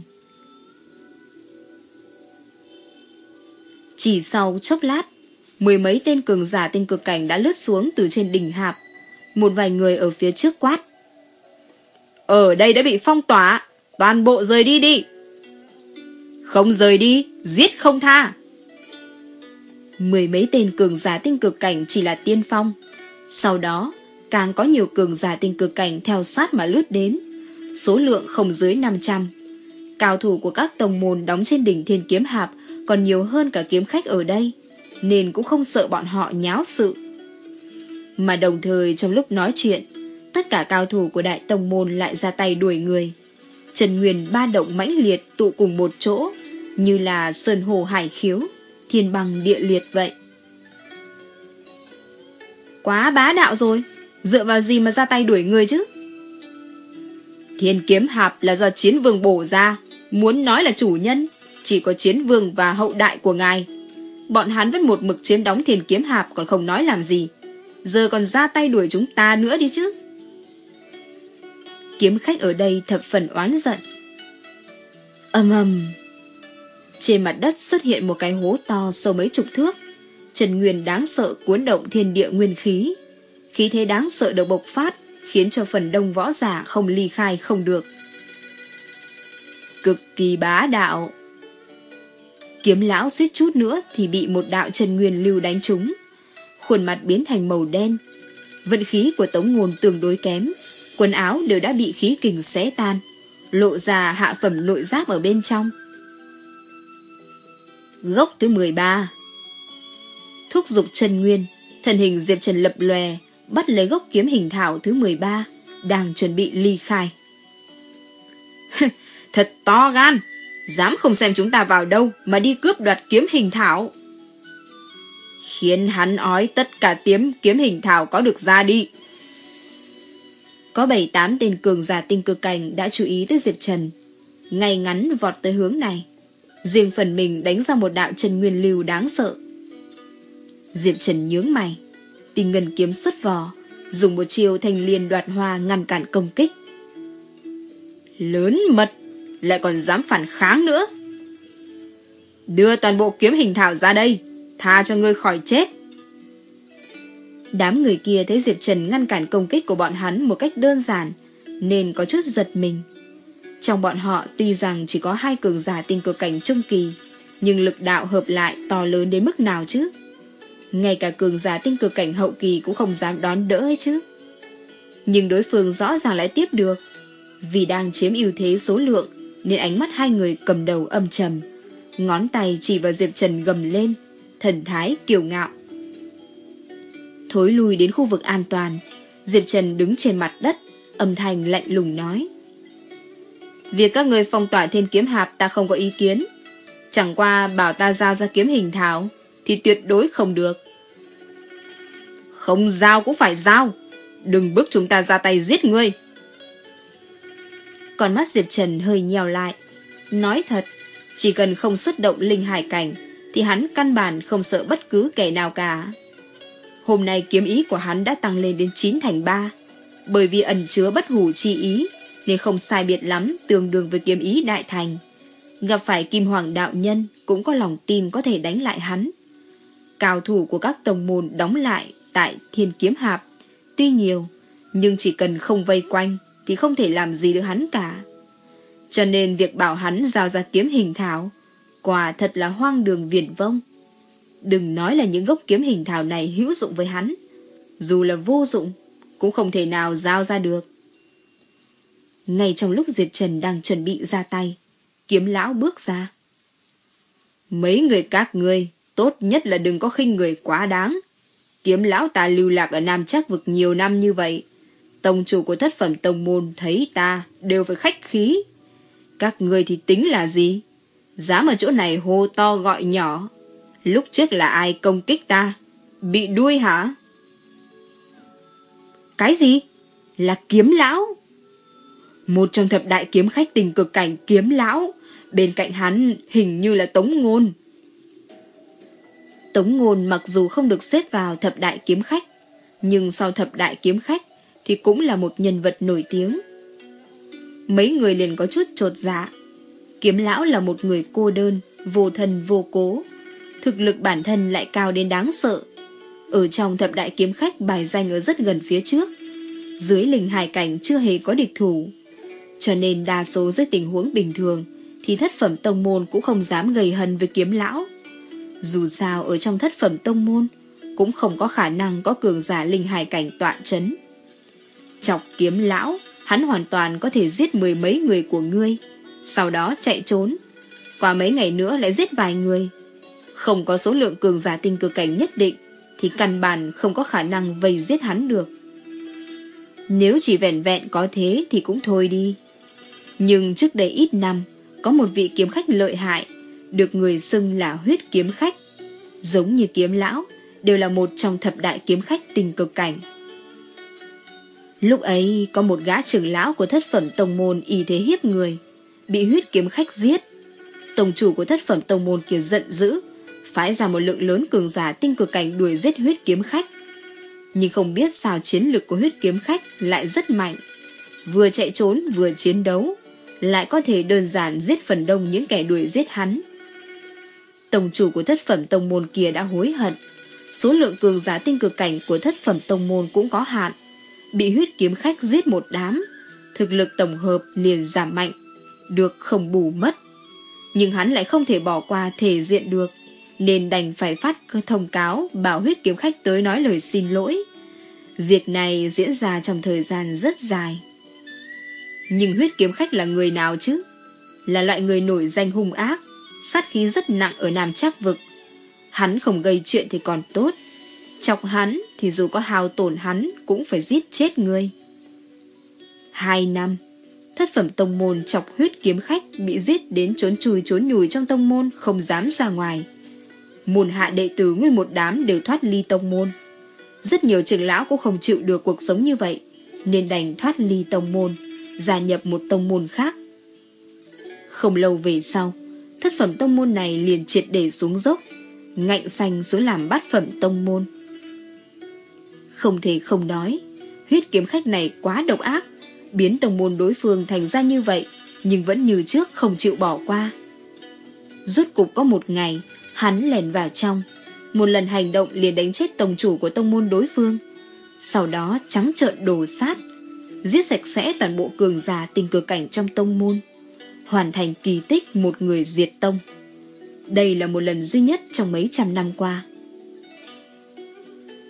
Chỉ sau chốc lát, mười mấy tên cường giả tinh cực cảnh đã lướt xuống từ trên đỉnh hạp. Một vài người ở phía trước quát: Ở đây đã bị phong tỏa, toàn bộ rời đi đi. Không rời đi, giết không tha. Mười mấy tên cường giả tinh cực cảnh chỉ là tiên phong. Sau đó, càng có nhiều cường giả tinh cực cảnh theo sát mà lướt đến, số lượng không dưới năm trăm. Cao thủ của các tông môn đóng trên đỉnh Thiên Kiếm Hạp còn nhiều hơn cả kiếm khách ở đây, nên cũng không sợ bọn họ nháo sự. Mà đồng thời trong lúc nói chuyện, tất cả cao thủ của đại tông môn lại ra tay đuổi người. Trần Nguyên ba động mãnh liệt tụ cùng một chỗ, như là sơn hồ hải khiếu, thiên bằng địa liệt vậy. Quá bá đạo rồi, dựa vào gì mà ra tay đuổi người chứ? Thiên Kiếm Hạp là do Chiến Vương bổ ra, muốn nói là chủ nhân chỉ có Chiến Vương và hậu đại của ngài. Bọn hắn vẫn một mực chiếm đóng Thiên Kiếm Hạp còn không nói làm gì, giờ còn ra tay đuổi chúng ta nữa đi chứ. Kiếm khách ở đây thập phần oán giận. Ầm ầm, trên mặt đất xuất hiện một cái hố to sâu mấy chục thước. Trần Nguyên đáng sợ cuốn động thiên địa nguyên khí. Khí thế đáng sợ được bộc phát, khiến cho phần đông võ giả không ly khai không được. Cực kỳ bá đạo. Kiếm lão suýt chút nữa thì bị một đạo Trần Nguyên lưu đánh trúng, khuôn mặt biến thành màu đen. Vận khí của Tống Ngôn tương đối kém, quần áo đều đã bị khí kình xé tan, lộ ra hạ phẩm nội giáp ở bên trong. Gốc thứ mười ba. Thúc giục Trần Nguyên, thân hình Diệp Trần lập lòe, bắt lấy gốc kiếm hình thảo thứ mười ba, đang chuẩn bị ly khai. Thật to gan, dám không xem chúng ta vào đâu mà đi cướp đoạt kiếm hình thảo. Khiến hắn ói tất cả tiếng kiếm hình thảo có được ra đi. Có bảy tám tên cường giả tinh cực cảnh đã chú ý tới Diệp Trần, ngay ngắn vọt tới hướng này. Riêng phần mình đánh ra một đạo Trần Nguyên lưu đáng sợ. Diệp Trần nhướng mày, Tinh Ngân kiếm xuất vỏ, dùng một chiêu Thanh Liên Đoạt Hoa ngăn cản công kích. Lớn mật, lại còn dám phản kháng nữa. Đưa toàn bộ kiếm hình thảo ra đây, tha cho ngươi khỏi chết. Đám người kia thấy Diệp Trần ngăn cản công kích của bọn hắn một cách đơn giản, nên có chút giật mình. Trong bọn họ tuy rằng chỉ có hai cường giả tinh cực cảnh trung kỳ, nhưng lực đạo hợp lại to lớn đến mức nào chứ? Ngay cả cường giả tinh cực cảnh hậu kỳ cũng không dám đón đỡ ấy chứ. Nhưng đối phương rõ ràng lại tiếp được. Vì đang chiếm ưu thế số lượng nên ánh mắt hai người cầm đầu âm trầm, ngón tay chỉ vào Diệp Trần gầm lên, thần thái kiêu ngạo. Thối lui đến khu vực an toàn, Diệp Trần đứng trên mặt đất, âm thanh lạnh lùng nói: Việc các người phong tỏa Thiên Kiếm Hạp ta không có ý kiến. Chẳng qua bảo ta giao ra kiếm hình thảo thì tuyệt đối không được. Không giao cũng phải giao. Đừng bức chúng ta ra tay giết ngươi. Con mắt Diệp Trần hơi nheo lại. Nói thật, chỉ cần không xuất động linh hải cảnh thì hắn căn bản không sợ bất cứ kẻ nào cả. Hôm nay kiếm ý của hắn đã tăng lên đến chín thành ba. Bởi vì ẩn chứa bất hủ chi ý nên không sai biệt lắm, tương đương với kiếm ý đại thành. Gặp phải Kim Hoàng đạo nhân cũng có lòng tin có thể đánh lại hắn. Cao thủ của các tông môn đóng lại tại Thiên Kiếm Hạp tuy nhiều, nhưng chỉ cần không vây quanh thì không thể làm gì được hắn cả. Cho nên việc bảo hắn giao ra kiếm hình thảo quả thật là hoang đường viển vông. Đừng nói là những gốc kiếm hình thảo này hữu dụng với hắn, dù là vô dụng cũng không thể nào giao ra được. Ngay trong lúc Diệp Trần đang chuẩn bị ra tay, Kiếm lão bước ra. Mấy người các ngươi tốt nhất là đừng có khinh người quá đáng. Kiếm lão ta lưu lạc ở Nam Trác vực nhiều năm như vậy, tông chủ của thất phẩm tông môn thấy ta đều phải khách khí. Các ngươi thì tính là gì? Dám ở chỗ này hô to gọi nhỏ. Lúc trước là ai công kích ta? Bị đuôi hả? Cái gì? Là Kiếm lão? Một trong thập đại kiếm khách tình cực cảnh Kiếm lão. Bên cạnh hắn hình như là Tống Ngôn. Tống Ngôn mặc dù không được xếp vào thập đại kiếm khách, nhưng sau thập đại kiếm khách thì cũng là một nhân vật nổi tiếng. Mấy người liền có chút chột dạ. Kiếm lão là một người cô đơn, vô thân vô cố, thực lực bản thân lại cao đến đáng sợ. Ở trong thập đại kiếm khách bài danh ở rất gần phía trước, dưới linh hải cảnh chưa hề có địch thủ. Cho nên đa số dưới tình huống bình thường thì thất phẩm tông môn cũng không dám gây hấn với Kiếm lão. Dù sao ở trong thất phẩm tông môn cũng không có khả năng có cường giả linh hải cảnh tọa chấn. Chọc Kiếm lão, hắn hoàn toàn có thể giết mười mấy người của ngươi, sau đó chạy trốn. Qua mấy ngày nữa lại giết vài người. Không có số lượng cường giả tinh cực cảnh nhất định thì căn bản không có khả năng vây giết hắn được. Nếu chỉ vẹn vẹn có thế thì cũng thôi đi. Nhưng trước đây ít năm, có một vị kiếm khách lợi hại, được người xưng là huyết kiếm khách, giống như Kiếm lão, đều là một trong thập đại kiếm khách tình cực cảnh. Lúc ấy có một gã trưởng lão của thất phẩm tông môn y thế hiếp người, bị huyết kiếm khách giết. Tông chủ của thất phẩm tông môn kia giận dữ, phái ra một lượng lớn cường giả tinh cực cảnh đuổi giết huyết kiếm khách. Nhưng không biết sao chiến lực của huyết kiếm khách lại rất mạnh, vừa chạy trốn vừa chiến đấu, lại có thể đơn giản giết phần đông những kẻ đuổi giết hắn. Tông chủ của thất phẩm tông môn kia đã hối hận. Số lượng cường giả tinh cực cảnh của thất phẩm tông môn cũng có hạn, bị huyết kiếm khách giết một đám, thực lực tổng hợp liền giảm mạnh, được không bù mất. Nhưng hắn lại không thể bỏ qua thể diện được, nên đành phải phát thông cáo bảo huyết kiếm khách tới nói lời xin lỗi. Việc này diễn ra trong thời gian rất dài. Nhưng huyết kiếm khách là người nào chứ? Là loại người nổi danh hung ác, sát khí rất nặng ở Nam Trác vực. Hắn không gây chuyện thì còn tốt, chọc hắn thì dù có hao tổn hắn cũng phải giết chết người. Hai năm, thất phẩm tông môn chọc huyết kiếm khách bị giết đến trốn chui trốn nhùi trong tông môn, không dám ra ngoài. Môn hạ đệ tử nguyên một đám đều thoát ly tông môn. Rất nhiều trưởng lão cũng không chịu được cuộc sống như vậy, nên đành thoát ly tông môn, gia nhập một tông môn khác. Không lâu về sau, thất phẩm tông môn này liền triệt để xuống dốc, ngạnh xanh xuống làm bát phẩm tông môn. Không thể không nói, huyết kiếm khách này quá độc ác, biến tông môn đối phương thành ra như vậy, nhưng vẫn như trước không chịu bỏ qua. Rốt cục có một ngày, hắn lẻn vào trong, một lần hành động liền đánh chết tông chủ của tông môn đối phương, sau đó trắng trợn đổ sát, giết sạch sẽ toàn bộ cường giả tinh cực cảnh trong tông môn, hoàn thành kỳ tích một người diệt tông. Đây là một lần duy nhất trong mấy trăm năm qua.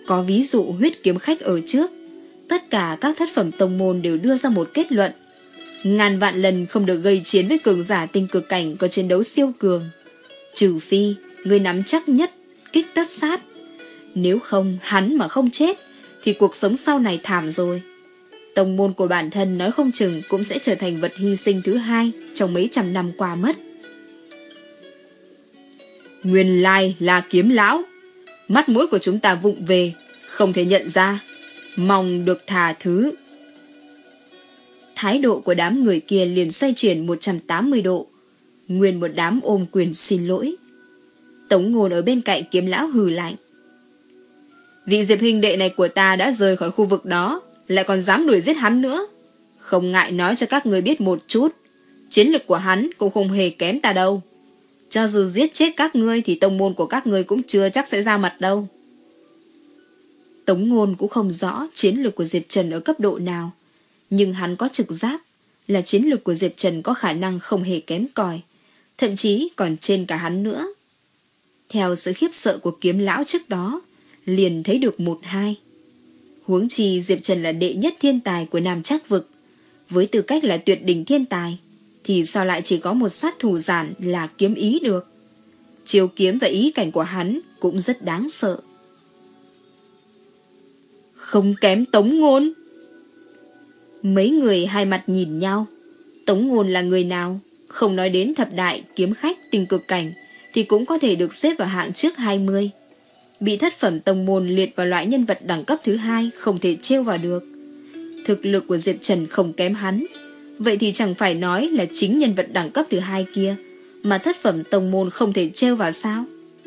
Có ví dụ huyết kiếm khách ở trước, tất cả các thất phẩm tông môn đều đưa ra một kết luận: ngàn vạn lần không được gây chiến với cường giả tinh cực cảnh có chiến đấu siêu cường, trừ phi người nắm chắc nhất kích tất sát. Nếu không, hắn mà không chết thì cuộc sống sau này thảm rồi. Tông môn của bản thân nói không chừng cũng sẽ trở thành vật hy sinh thứ hai trong mấy trăm năm qua mất. Nguyên lai là Kiếm lão. Mắt mũi của chúng ta vụng về, không thể nhận ra, mong được tha thứ. Thái độ của đám người kia liền xoay chuyển một trăm tám mươi độ, nguyên một đám ôm quyền xin lỗi. Tống Ngôn ở bên cạnh Kiếm lão hừ lạnh: vị Diệp huynh đệ này của ta đã rời khỏi khu vực đó, lại còn dám đuổi giết hắn nữa. Không ngại nói cho các người biết một chút, chiến lực của hắn cũng không hề kém ta đâu. Cho dù giết chết các ngươi thì tông môn của các ngươi cũng chưa chắc sẽ ra mặt đâu. Tống Ngôn cũng không rõ chiến lược của Diệp Trần ở cấp độ nào, nhưng hắn có trực giác là chiến lược của Diệp Trần có khả năng không hề kém cỏi, thậm chí còn trên cả hắn nữa. Theo sự khiếp sợ của Kiếm lão trước đó, liền thấy được một hai. Huống chi Diệp Trần là đệ nhất thiên tài của Nam Trác vực, với tư cách là tuyệt đỉnh thiên tài, thì sao lại chỉ có một sát thủ giản là Kiếm ý được? Chiêu kiếm và ý cảnh của hắn cũng rất đáng sợ. Không kém Tống Ngôn. Mấy người hai mặt nhìn nhau. Tống Ngôn là người nào? Không nói đến thập đại kiếm khách tinh cực cảnh thì cũng có thể được xếp vào hạng trước hai mươi. Bị thất phẩm tông môn liệt vào loại nhân vật đẳng cấp thứ hai, không thể trêu vào được. Thực lực của Diệp Trần không kém hắn, vậy thì chẳng phải nói là chính nhân vật đẳng cấp thứ hai kia mà thất phẩm tông môn không thể trêu vào sao?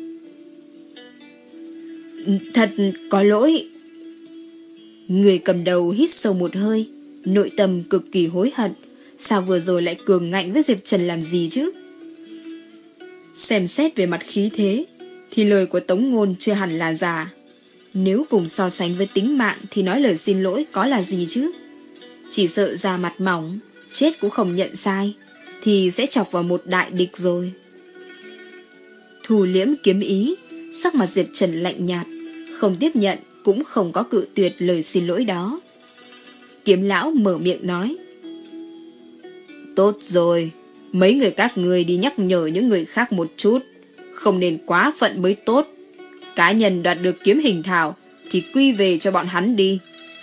Thật có lỗi. Người cầm đầu hít sâu một hơi, nội tâm cực kỳ hối hận. Sao vừa rồi lại cường ngạnh với Diệp Trần làm gì chứ? Xem xét về mặt khí thế thì lời của Tống Ngôn chưa hẳn là giả. Nếu cùng so sánh với tính mạng thì nói lời xin lỗi có là gì chứ? Chỉ sợ da mặt mỏng, chết cũng không nhận sai, thì sẽ chọc vào một đại địch rồi. Thu liễm kiếm ý, sắc mặt Diệp Trần lạnh nhạt, không tiếp nhận cũng không có cự tuyệt lời xin lỗi đó. Kiếm lão mở miệng nói: tốt rồi, mấy người các người đi nhắc nhở những người khác một chút, không nên quá phận mới tốt. Cá nhân đoạt được kiếm hình thảo thì quy về cho bọn hắn đi.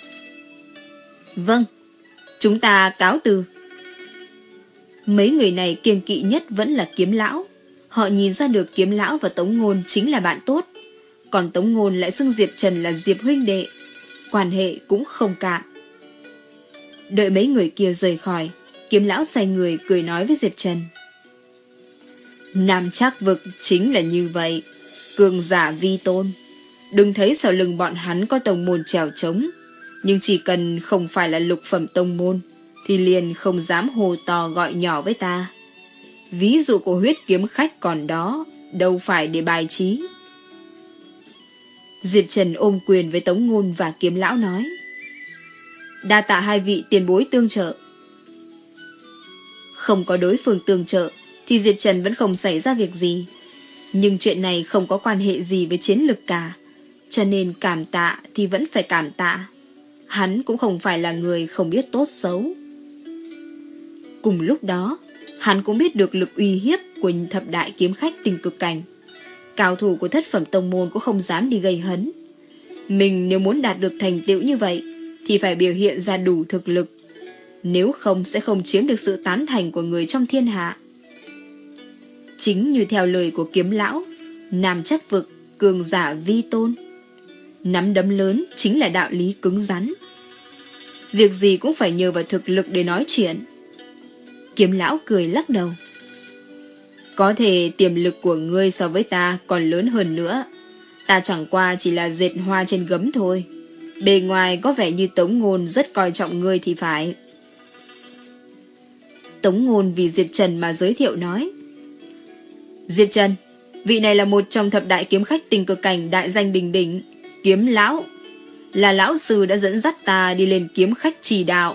Vâng, chúng ta cáo từ. Mấy người này kiêng kỵ nhất vẫn là Kiếm lão. Họ nhìn ra được Kiếm lão và Tống Ngôn chính là bạn tốt, còn Tống Ngôn lại xưng Diệp Trần là Diệp huynh đệ, quan hệ cũng không cạn. Đợi mấy người kia rời khỏi, Kiếm lão xoay người cười nói với Diệp Trần: Nam Trác vực chính là như vậy, cường giả vi tôn. Đừng thấy sau lưng bọn hắn có tông môn trèo trống, nhưng chỉ cần không phải là lục phẩm tông môn thì liền không dám hô to gọi nhỏ với ta. Ví dụ của huyết kiếm khách còn đó, đâu phải để bài trí. Diệp Trần ôm quyền với Tống Ngôn và Kiếm lão nói: đa tạ hai vị tiền bối tương trợ. Không có đối phương tương trợ thì Diệp Trần vẫn không xảy ra việc gì, nhưng chuyện này không có quan hệ gì với chiến lực cả, cho nên cảm tạ thì vẫn phải cảm tạ. Hắn cũng không phải là người không biết tốt xấu. Cùng lúc đó, hắn cũng biết được lực uy hiếp của thập đại kiếm khách tinh cực cảnh. Cao thủ của thất phẩm tông môn cũng không dám đi gây hấn. Mình nếu muốn đạt được thành tựu như vậy thì phải biểu hiện ra đủ thực lực, nếu không sẽ không chiếm được sự tán thành của người trong thiên hạ. Chính như theo lời của Kiếm lão, Nam Trác vực cường giả vi tôn. Nắm đấm lớn chính là đạo lý cứng rắn. Việc gì cũng phải nhờ vào thực lực để nói chuyện. Kiếm lão cười lắc đầu: có thể tiềm lực của ngươi so với ta còn lớn hơn nữa. Ta chẳng qua chỉ là dệt hoa trên gấm thôi. Bề ngoài có vẻ như Tống Ngôn rất coi trọng ngươi thì phải. Tống Ngôn vì Diệp Trần mà giới thiệu nói: Diệp Trần, vị này là một trong thập đại kiếm khách tinh cực cảnh đại danh đình đỉnh, Kiếm lão, là lão sư đã dẫn dắt ta đi lên kiếm khách chỉ đạo.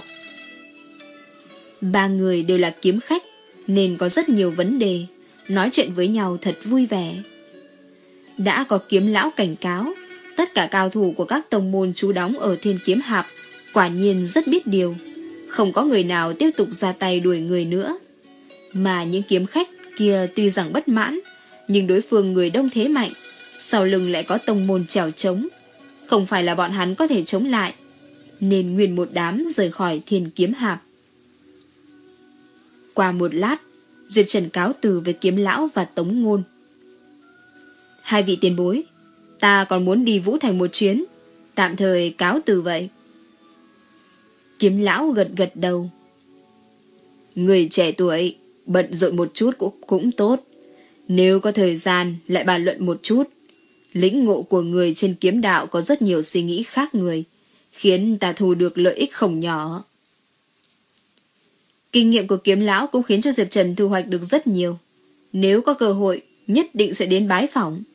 Ba người đều là kiếm khách nên có rất nhiều vấn đề, nói chuyện với nhau thật vui vẻ. Đã có Kiếm lão cảnh cáo, Tất cả cao thủ của các tông môn trú đóng ở Thiên Kiếm Hạp quả nhiên rất biết điều, không có người nào tiếp tục ra tay đuổi người nữa. Mà những kiếm khách kia tuy rằng bất mãn, nhưng đối phương người đông thế mạnh, sau lưng lại có tông môn trèo trống, không phải là bọn hắn có thể chống lại, nên nguyên một đám rời khỏi Thiên Kiếm Hạp. Qua một lát, Diệp Trần cáo từ với Kiếm Lão và Tống Ngôn. Hai vị tiền bối, ta còn muốn đi Vũ Thành một chuyến, tạm thời cáo từ vậy. Kiếm Lão gật gật đầu. Người trẻ tuổi, bận rộn một chút cũng, cũng tốt. Nếu có thời gian, lại bàn luận một chút. Lĩnh ngộ của người trên kiếm đạo có rất nhiều suy nghĩ khác người, khiến ta thu được lợi ích không nhỏ. Kinh nghiệm của Kiếm Lão cũng khiến cho Diệp Trần thu hoạch được rất nhiều. Nếu có cơ hội, nhất định sẽ đến bái phỏng.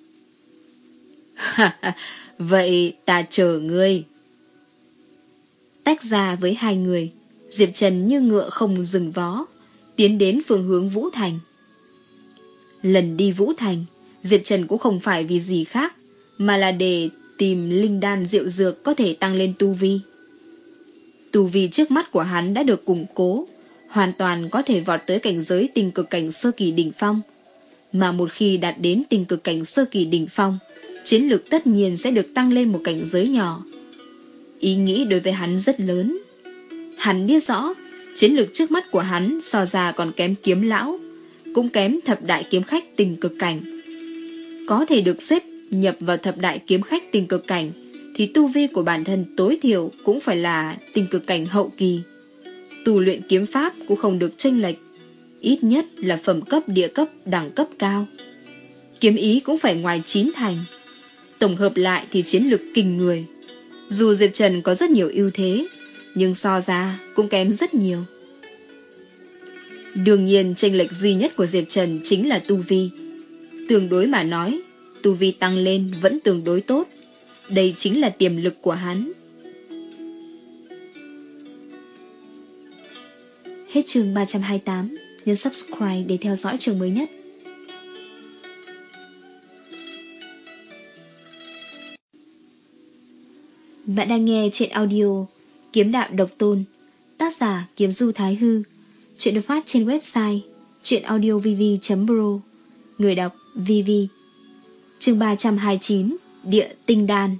Vậy ta chờ ngươi. Tách ra với hai người, Diệp Trần như ngựa không dừng vó, tiến đến phương hướng Vũ Thành. Lần đi Vũ Thành, Diệp Trần cũng không phải vì gì khác, mà là để tìm linh đan diệu dược có thể tăng lên tu vi. Tu vi trước mắt của hắn đã được củng cố, hoàn toàn có thể vọt tới cảnh giới tinh cực cảnh sơ kỳ đỉnh phong. Mà một khi đạt đến tinh cực cảnh sơ kỳ đỉnh phong, chiến lược tất nhiên sẽ được tăng lên một cảnh giới nhỏ. Ý nghĩ đối với hắn rất lớn. Hắn biết rõ, chiến lược trước mắt của hắn so ra còn kém Kiếm Lão, cũng kém thập đại kiếm khách tinh cực cảnh. Có thể được xếp nhập vào thập đại kiếm khách tinh cực cảnh, thì tu vi của bản thân tối thiểu cũng phải là tinh cực cảnh hậu kỳ. Tu luyện kiếm pháp cũng không được chênh lệch, ít nhất là phẩm cấp địa cấp đẳng cấp cao. Kiếm ý cũng phải ngoài chín thành. Tổng hợp lại thì chiến lược kinh người. Dù Diệp Trần có rất nhiều ưu thế, nhưng so ra cũng kém rất nhiều. Đương nhiên chênh lệch duy nhất của Diệp Trần chính là tu vi. Tương đối mà nói, tu vi tăng lên vẫn tương đối tốt. Đây chính là tiềm lực của hắn. Hết chương ba trăm hai mươi tám. Nhấn subscribe để theo dõi chương mới nhất. Bạn đang nghe truyện audio Kiếm Đạo Độc Tôn, tác giả Kiếm Du Thái Hư. Truyện được phát trên website truyệnaudiovv chấm pro. Người đọc vê vê. Chương ba trăm hai mươi chín. Địa Tinh Đan.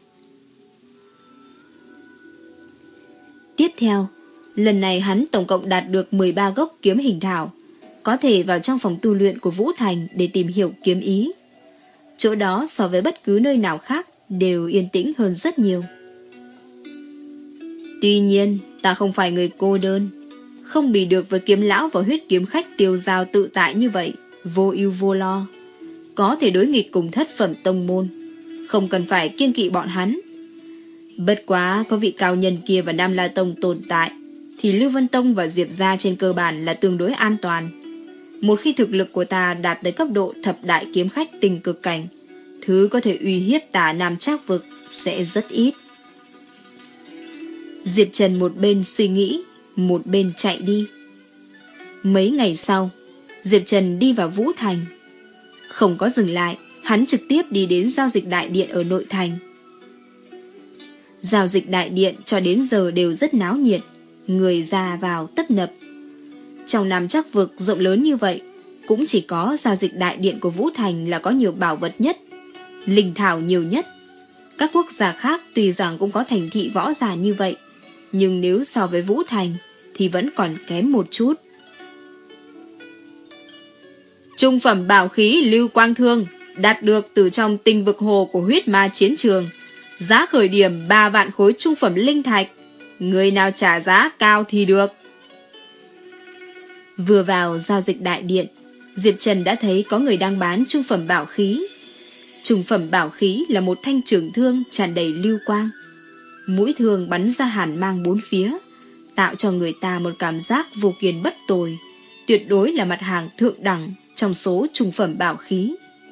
Tiếp theo, lần này hắn tổng cộng đạt được mười ba gốc kiếm hình thảo, có thể vào trong phòng tu luyện của Vũ Thành để tìm hiểu kiếm ý. Chỗ đó so với bất cứ nơi nào khác đều yên tĩnh hơn rất nhiều. Tuy nhiên, ta không phải người cô đơn, không bị được với Kiếm Lão và huyết kiếm khách tiêu dao tự tại như vậy, vô ưu vô lo. Có thể đối nghịch cùng thất phẩm tông môn, không cần phải kiêng kỵ bọn hắn. Bất quá có vị cao nhân kia và Nam La Tông tồn tại, thì Lưu Vân Tông và Diệp Gia trên cơ bản là tương đối an toàn. Một khi thực lực của ta đạt tới cấp độ thập đại kiếm khách tinh cực cảnh, thứ có thể uy hiếp ta Nam Trác Vực sẽ rất ít. Diệp Trần một bên suy nghĩ, một bên chạy đi. Mấy ngày sau, Diệp Trần đi vào Vũ Thành. Không có dừng lại, hắn trực tiếp đi đến giao dịch đại điện ở nội thành. Giao dịch đại điện cho đến giờ đều rất náo nhiệt, người ra vào tấp nập. Trong Nam Trác Vực rộng lớn như vậy, cũng chỉ có giao dịch đại điện của Vũ Thành là có nhiều bảo vật nhất, linh thảo nhiều nhất. Các quốc gia khác tuy rằng cũng có thành thị võ giả như vậy, nhưng nếu so với Vũ Thành thì vẫn còn kém một chút. Trung phẩm bảo khí Lưu Quang Thương đạt được từ trong tinh vực hồ của huyết ma chiến trường, giá khởi điểm ba vạn khối trung phẩm linh thạch, người nào trả giá cao thì được. Vừa vào giao dịch đại điện, Diệp Trần đã thấy có người đang bán trung phẩm bảo khí. Trung phẩm bảo khí là một thanh trường thương tràn đầy lưu quang. Mũi thương bắn ra hàn mang bốn phía, tạo cho người ta một cảm giác vô kiên bất tồi, tuyệt đối là mặt hàng thượng đẳng trong số trung phẩm bảo khí.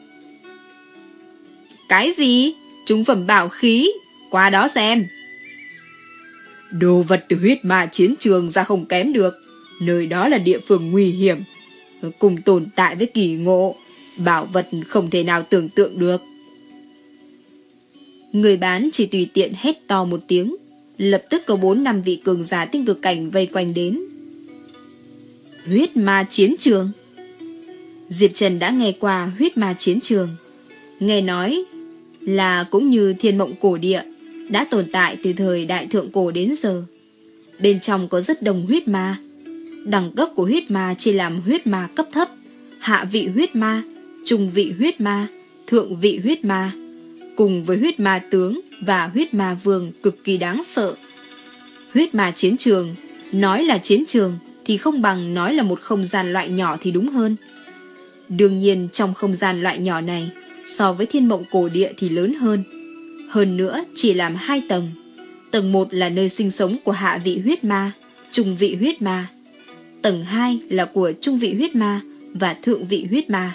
Cái gì? Trung phẩm bảo khí? Qua đó xem. Đồ vật từ huyết ma chiến trường ra không kém được. Nơi đó là địa phương nguy hiểm, cùng tồn tại với kỳ ngộ, bảo vật không thể nào tưởng tượng được. Người bán chỉ tùy tiện hét to một tiếng, lập tức có bốn năm vị cường giả tinh cực cảnh vây quanh đến. Huyết ma chiến trường. Diệp Trần đã nghe qua huyết ma chiến trường, nghe nói là cũng như thiên mộng cổ địa, đã tồn tại từ thời đại thượng cổ đến giờ. Bên trong có rất đông huyết ma. Đẳng cấp của huyết ma chia làm huyết ma cấp thấp, hạ vị huyết ma, trung vị huyết ma, thượng vị huyết ma, cùng với huyết ma tướng và huyết ma vương cực kỳ đáng sợ. Huyết ma chiến trường, nói là chiến trường thì không bằng nói là một không gian loại nhỏ thì đúng hơn. Đương nhiên trong không gian loại nhỏ này, so với thiên mộng cổ địa thì lớn hơn. Hơn nữa chỉ làm hai tầng. Tầng một là nơi sinh sống của hạ vị huyết ma, trung vị huyết ma. Tầng hai là của trung vị huyết ma và thượng vị huyết ma.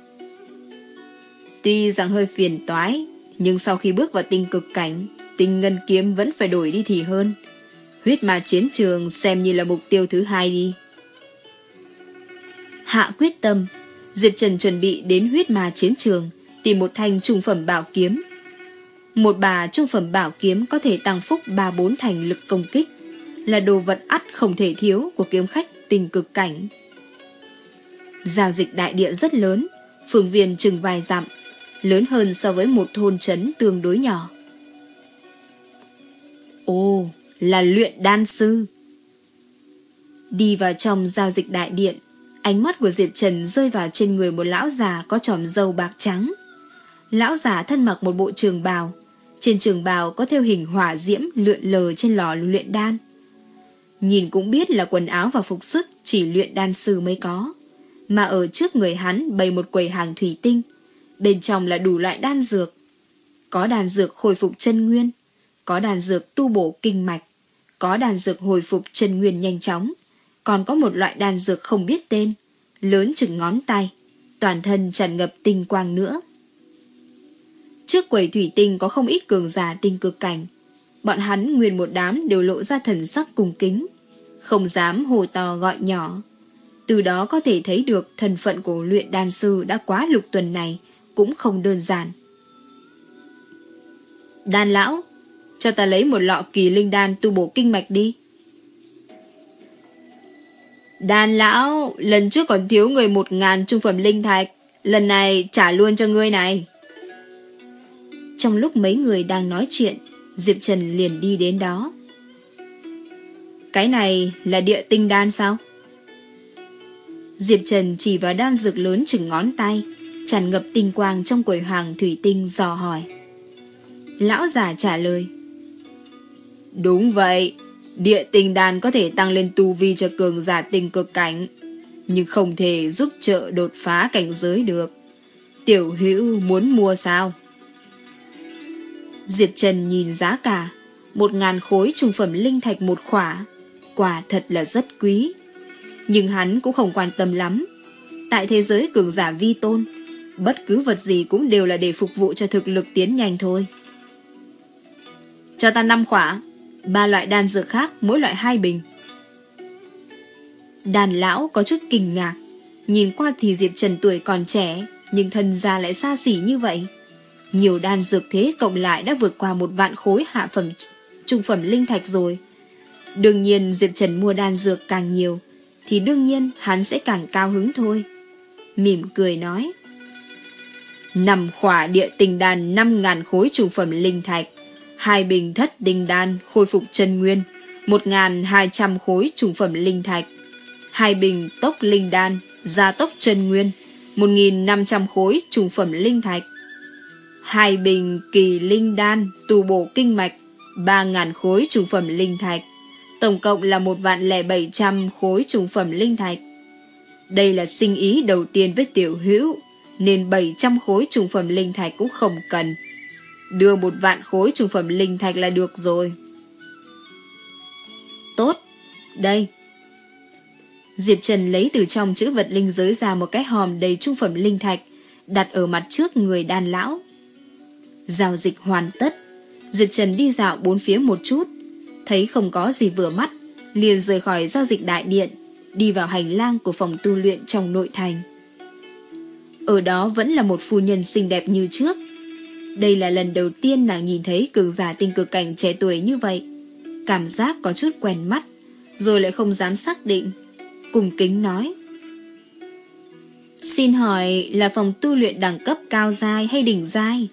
Tuy rằng hơi phiền toái, nhưng sau khi bước vào tinh cực cảnh, tinh ngân kiếm vẫn phải đổi đi thì hơn. Huyết ma chiến trường xem như là mục tiêu thứ hai đi. Hạ quyết tâm, Diệp Trần chuẩn bị đến huyết ma chiến trường tìm một thanh trung phẩm bảo kiếm. Một bà trung phẩm bảo kiếm có thể tăng phúc ba bốn thành lực công kích, là đồ vật ắt không thể thiếu của kiếm khách tinh cực cảnh. Giao dịch đại địa rất lớn, phương viên chừng vài dặm, lớn hơn so với một thôn trấn tương đối nhỏ. Ồ, là luyện đan sư. Đi vào trong giao dịch đại điện, ánh mắt của Diệp Trần rơi vào trên người một lão già có chòm râu bạc trắng. Lão già thân mặc một bộ trường bào, trên trường bào có thêu hình hỏa diễm lượn lờ trên lò luyện đan. Nhìn cũng biết là quần áo và phục sức chỉ luyện đan sư mới có, mà ở trước người hắn bày một quầy hàng thủy tinh, bên trong là đủ loại đan dược. Có đan dược hồi phục chân nguyên, có đan dược tu bổ kinh mạch, có đan dược hồi phục chân nguyên nhanh chóng, còn có một loại đan dược không biết tên, lớn chừng ngón tay, toàn thân tràn ngập tinh quang nữa. Trước quầy thủy tinh có không ít cường giả tinh cực cảnh, bọn hắn nguyên một đám đều lộ ra thần sắc cung kính, không dám hô to gọi nhỏ. Từ đó có thể thấy được thân phận của luyện đan sư đã quá lục tuần này cũng không đơn giản. Đan lão, cho ta lấy một lọ kỳ linh đan tu bổ kinh mạch đi. Đan lão, lần trước còn thiếu người một ngàn trung phẩm linh thạch, lần này trả luôn cho ngươi này. Trong lúc mấy người đang nói chuyện, Diệp Trần liền đi đến đó. Cái này là địa tinh đan sao? Diệp Trần chỉ vào đan dược lớn chừng ngón tay, tràn ngập tinh quang trong quầy hàng thủy tinh dò hỏi. Lão già trả lời. Đúng vậy, địa tinh đan có thể tăng lên tu vi cho cường giả tinh cực cảnh, nhưng không thể giúp trợ đột phá cảnh giới được. Tiểu hữu muốn mua sao? Diệp Trần nhìn giá cả, một ngàn khối trung phẩm linh thạch một khỏa, quả thật là rất quý. Nhưng hắn cũng không quan tâm lắm. Tại thế giới cường giả vi tôn, bất cứ vật gì cũng đều là để phục vụ cho thực lực tiến nhanh thôi. Cho ta năm khỏa, ba loại đan dược khác mỗi loại hai bình. Đàn lão có chút kinh ngạc, nhìn qua thì Diệp Trần tuổi còn trẻ, nhưng thân gia lại xa xỉ như vậy. Nhiều đan dược thế cộng lại đã vượt qua một vạn khối hạ phẩm trung phẩm linh thạch rồi. Đương nhiên Diệp Trần mua đan dược càng nhiều thì đương nhiên hắn sẽ càng cao hứng thôi. Mỉm cười nói. Năm khỏa địa tinh đan năm ngàn khối trung phẩm linh thạch, hai bình thất tinh đan khôi phục chân nguyên, một ngàn hai trăm khối trung phẩm linh thạch, hai bình tốc linh đan gia tốc chân nguyên, một nghìn năm trăm khối trung phẩm linh thạch, hai bình kỳ linh đan tu bổ kinh mạch, ba ngàn khối trung phẩm linh thạch, tổng cộng là một vạn lẻ bảy trăm khối trung phẩm linh thạch. Đây là sinh ý đầu tiên với tiểu hữu, nên bảy trăm khối trung phẩm linh thạch cũng không cần. Đưa một vạn khối trung phẩm linh thạch là được rồi. Tốt, đây. Diệp Trần lấy từ trong chữ vật linh giới ra một cái hòm đầy trung phẩm linh thạch, đặt ở mặt trước người đan lão. Giao dịch hoàn tất, Diệp Trần đi dạo bốn phía một chút, thấy không có gì vừa mắt, liền rời khỏi giao dịch đại điện, đi vào hành lang của phòng tu luyện trong nội thành. Ở đó vẫn là một phu nhân xinh đẹp như trước. Đây là lần đầu tiên nàng nhìn thấy cường giả tinh cực cảnh trẻ tuổi như vậy. Cảm giác có chút quen mắt, rồi lại không dám xác định. Cung kính nói: Xin hỏi là phòng tu luyện đẳng cấp cao giai hay đỉnh giai?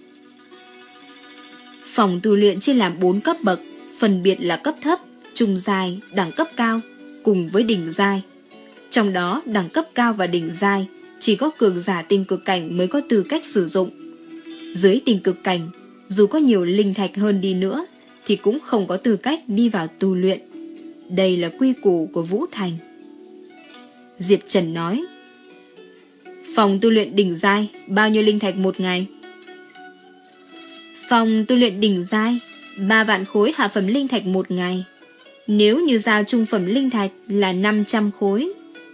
Phòng tu luyện chia làm bốn cấp bậc, phân biệt là cấp thấp, trung giai, đẳng cấp cao cùng với đỉnh giai. Trong đó đẳng cấp cao và đỉnh giai chỉ có cường giả tinh cực cảnh mới có tư cách sử dụng. Dưới tinh cực cảnh, dù có nhiều linh thạch hơn đi nữa thì cũng không có tư cách đi vào tu luyện. Đây là quy củ của Vũ Thành. Diệp Trần nói: Phòng tu luyện đỉnh giai bao nhiêu linh thạch một ngày? Phòng tu luyện đỉnh giai ba vạn khối hạ phẩm linh thạch một ngày. Nếu như giao trung phẩm linh thạch là năm trăm khối.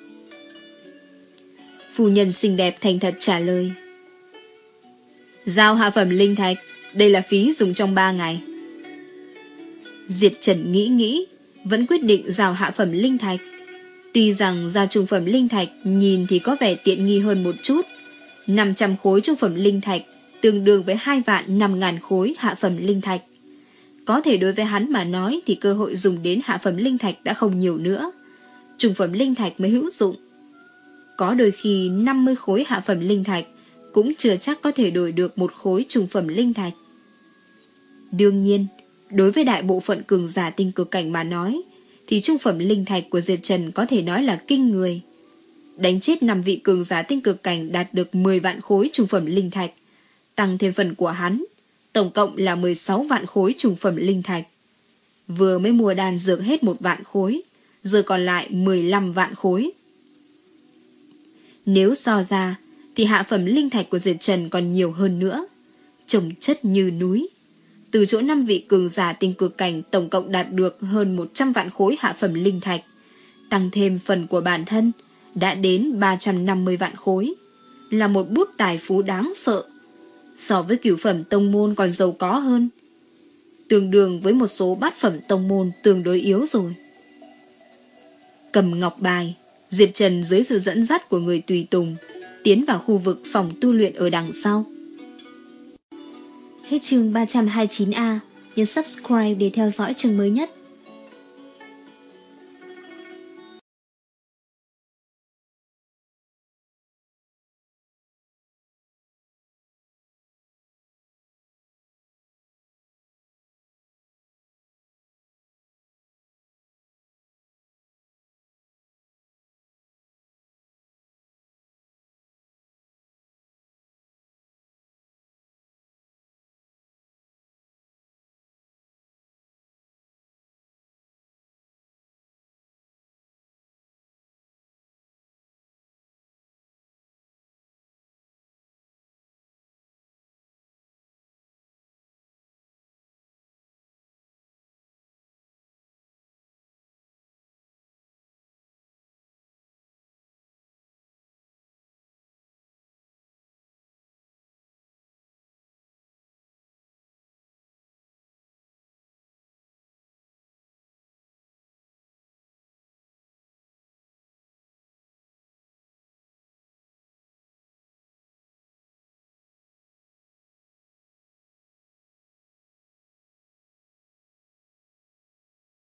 Phu nhân xinh đẹp thành thật trả lời: Giao hạ phẩm linh thạch, đây là phí dùng trong ba ngày. Diệp Trần nghĩ nghĩ, vẫn quyết định giao hạ phẩm linh thạch. Tuy rằng giao trung phẩm linh thạch nhìn thì có vẻ tiện nghi hơn một chút. năm trăm khối trung phẩm linh thạch tương đương với hai vạn năm ngàn khối hạ phẩm linh thạch. Có thể đối với hắn mà nói thì cơ hội dùng đến hạ phẩm linh thạch đã không nhiều nữa. Trung phẩm linh thạch mới hữu dụng. Có đôi khi năm mươi khối hạ phẩm linh thạch cũng chưa chắc có thể đổi được một khối trung phẩm linh thạch. Đương nhiên, đối với đại bộ phận cường giả tinh cực cảnh mà nói, thì trung phẩm linh thạch của Diệp Trần có thể nói là kinh người. Đánh chết năm vị cường giả tinh cực cảnh đạt được mười vạn khối trung phẩm linh thạch, tăng thêm phần của hắn, tổng cộng là mười sáu vạn khối trung phẩm linh thạch. Vừa mới mua đan dược hết một vạn khối, giờ còn lại mười lăm vạn khối. Nếu so ra, thì hạ phẩm linh thạch của Diệp Trần còn nhiều hơn nữa, chồng chất như núi. Từ chỗ năm vị cường giả tinh cực cảnh tổng cộng đạt được hơn một trăm vạn khối hạ phẩm linh thạch, tăng thêm phần của bản thân, đã đến ba trăm năm mươi vạn khối, là một bút tài phú đáng sợ. So với cửu phẩm tông môn còn giàu có hơn, tương đương với một số bát phẩm tông môn tương đối yếu rồi. Cầm ngọc bài, Diệp Trần dưới sự dẫn dắt của người tùy tùng tiến vào khu vực phòng tu luyện ở đằng sau. Hết chương ba trăm hai mươi chín A, nhấn subscribe để theo dõi chương mới nhất.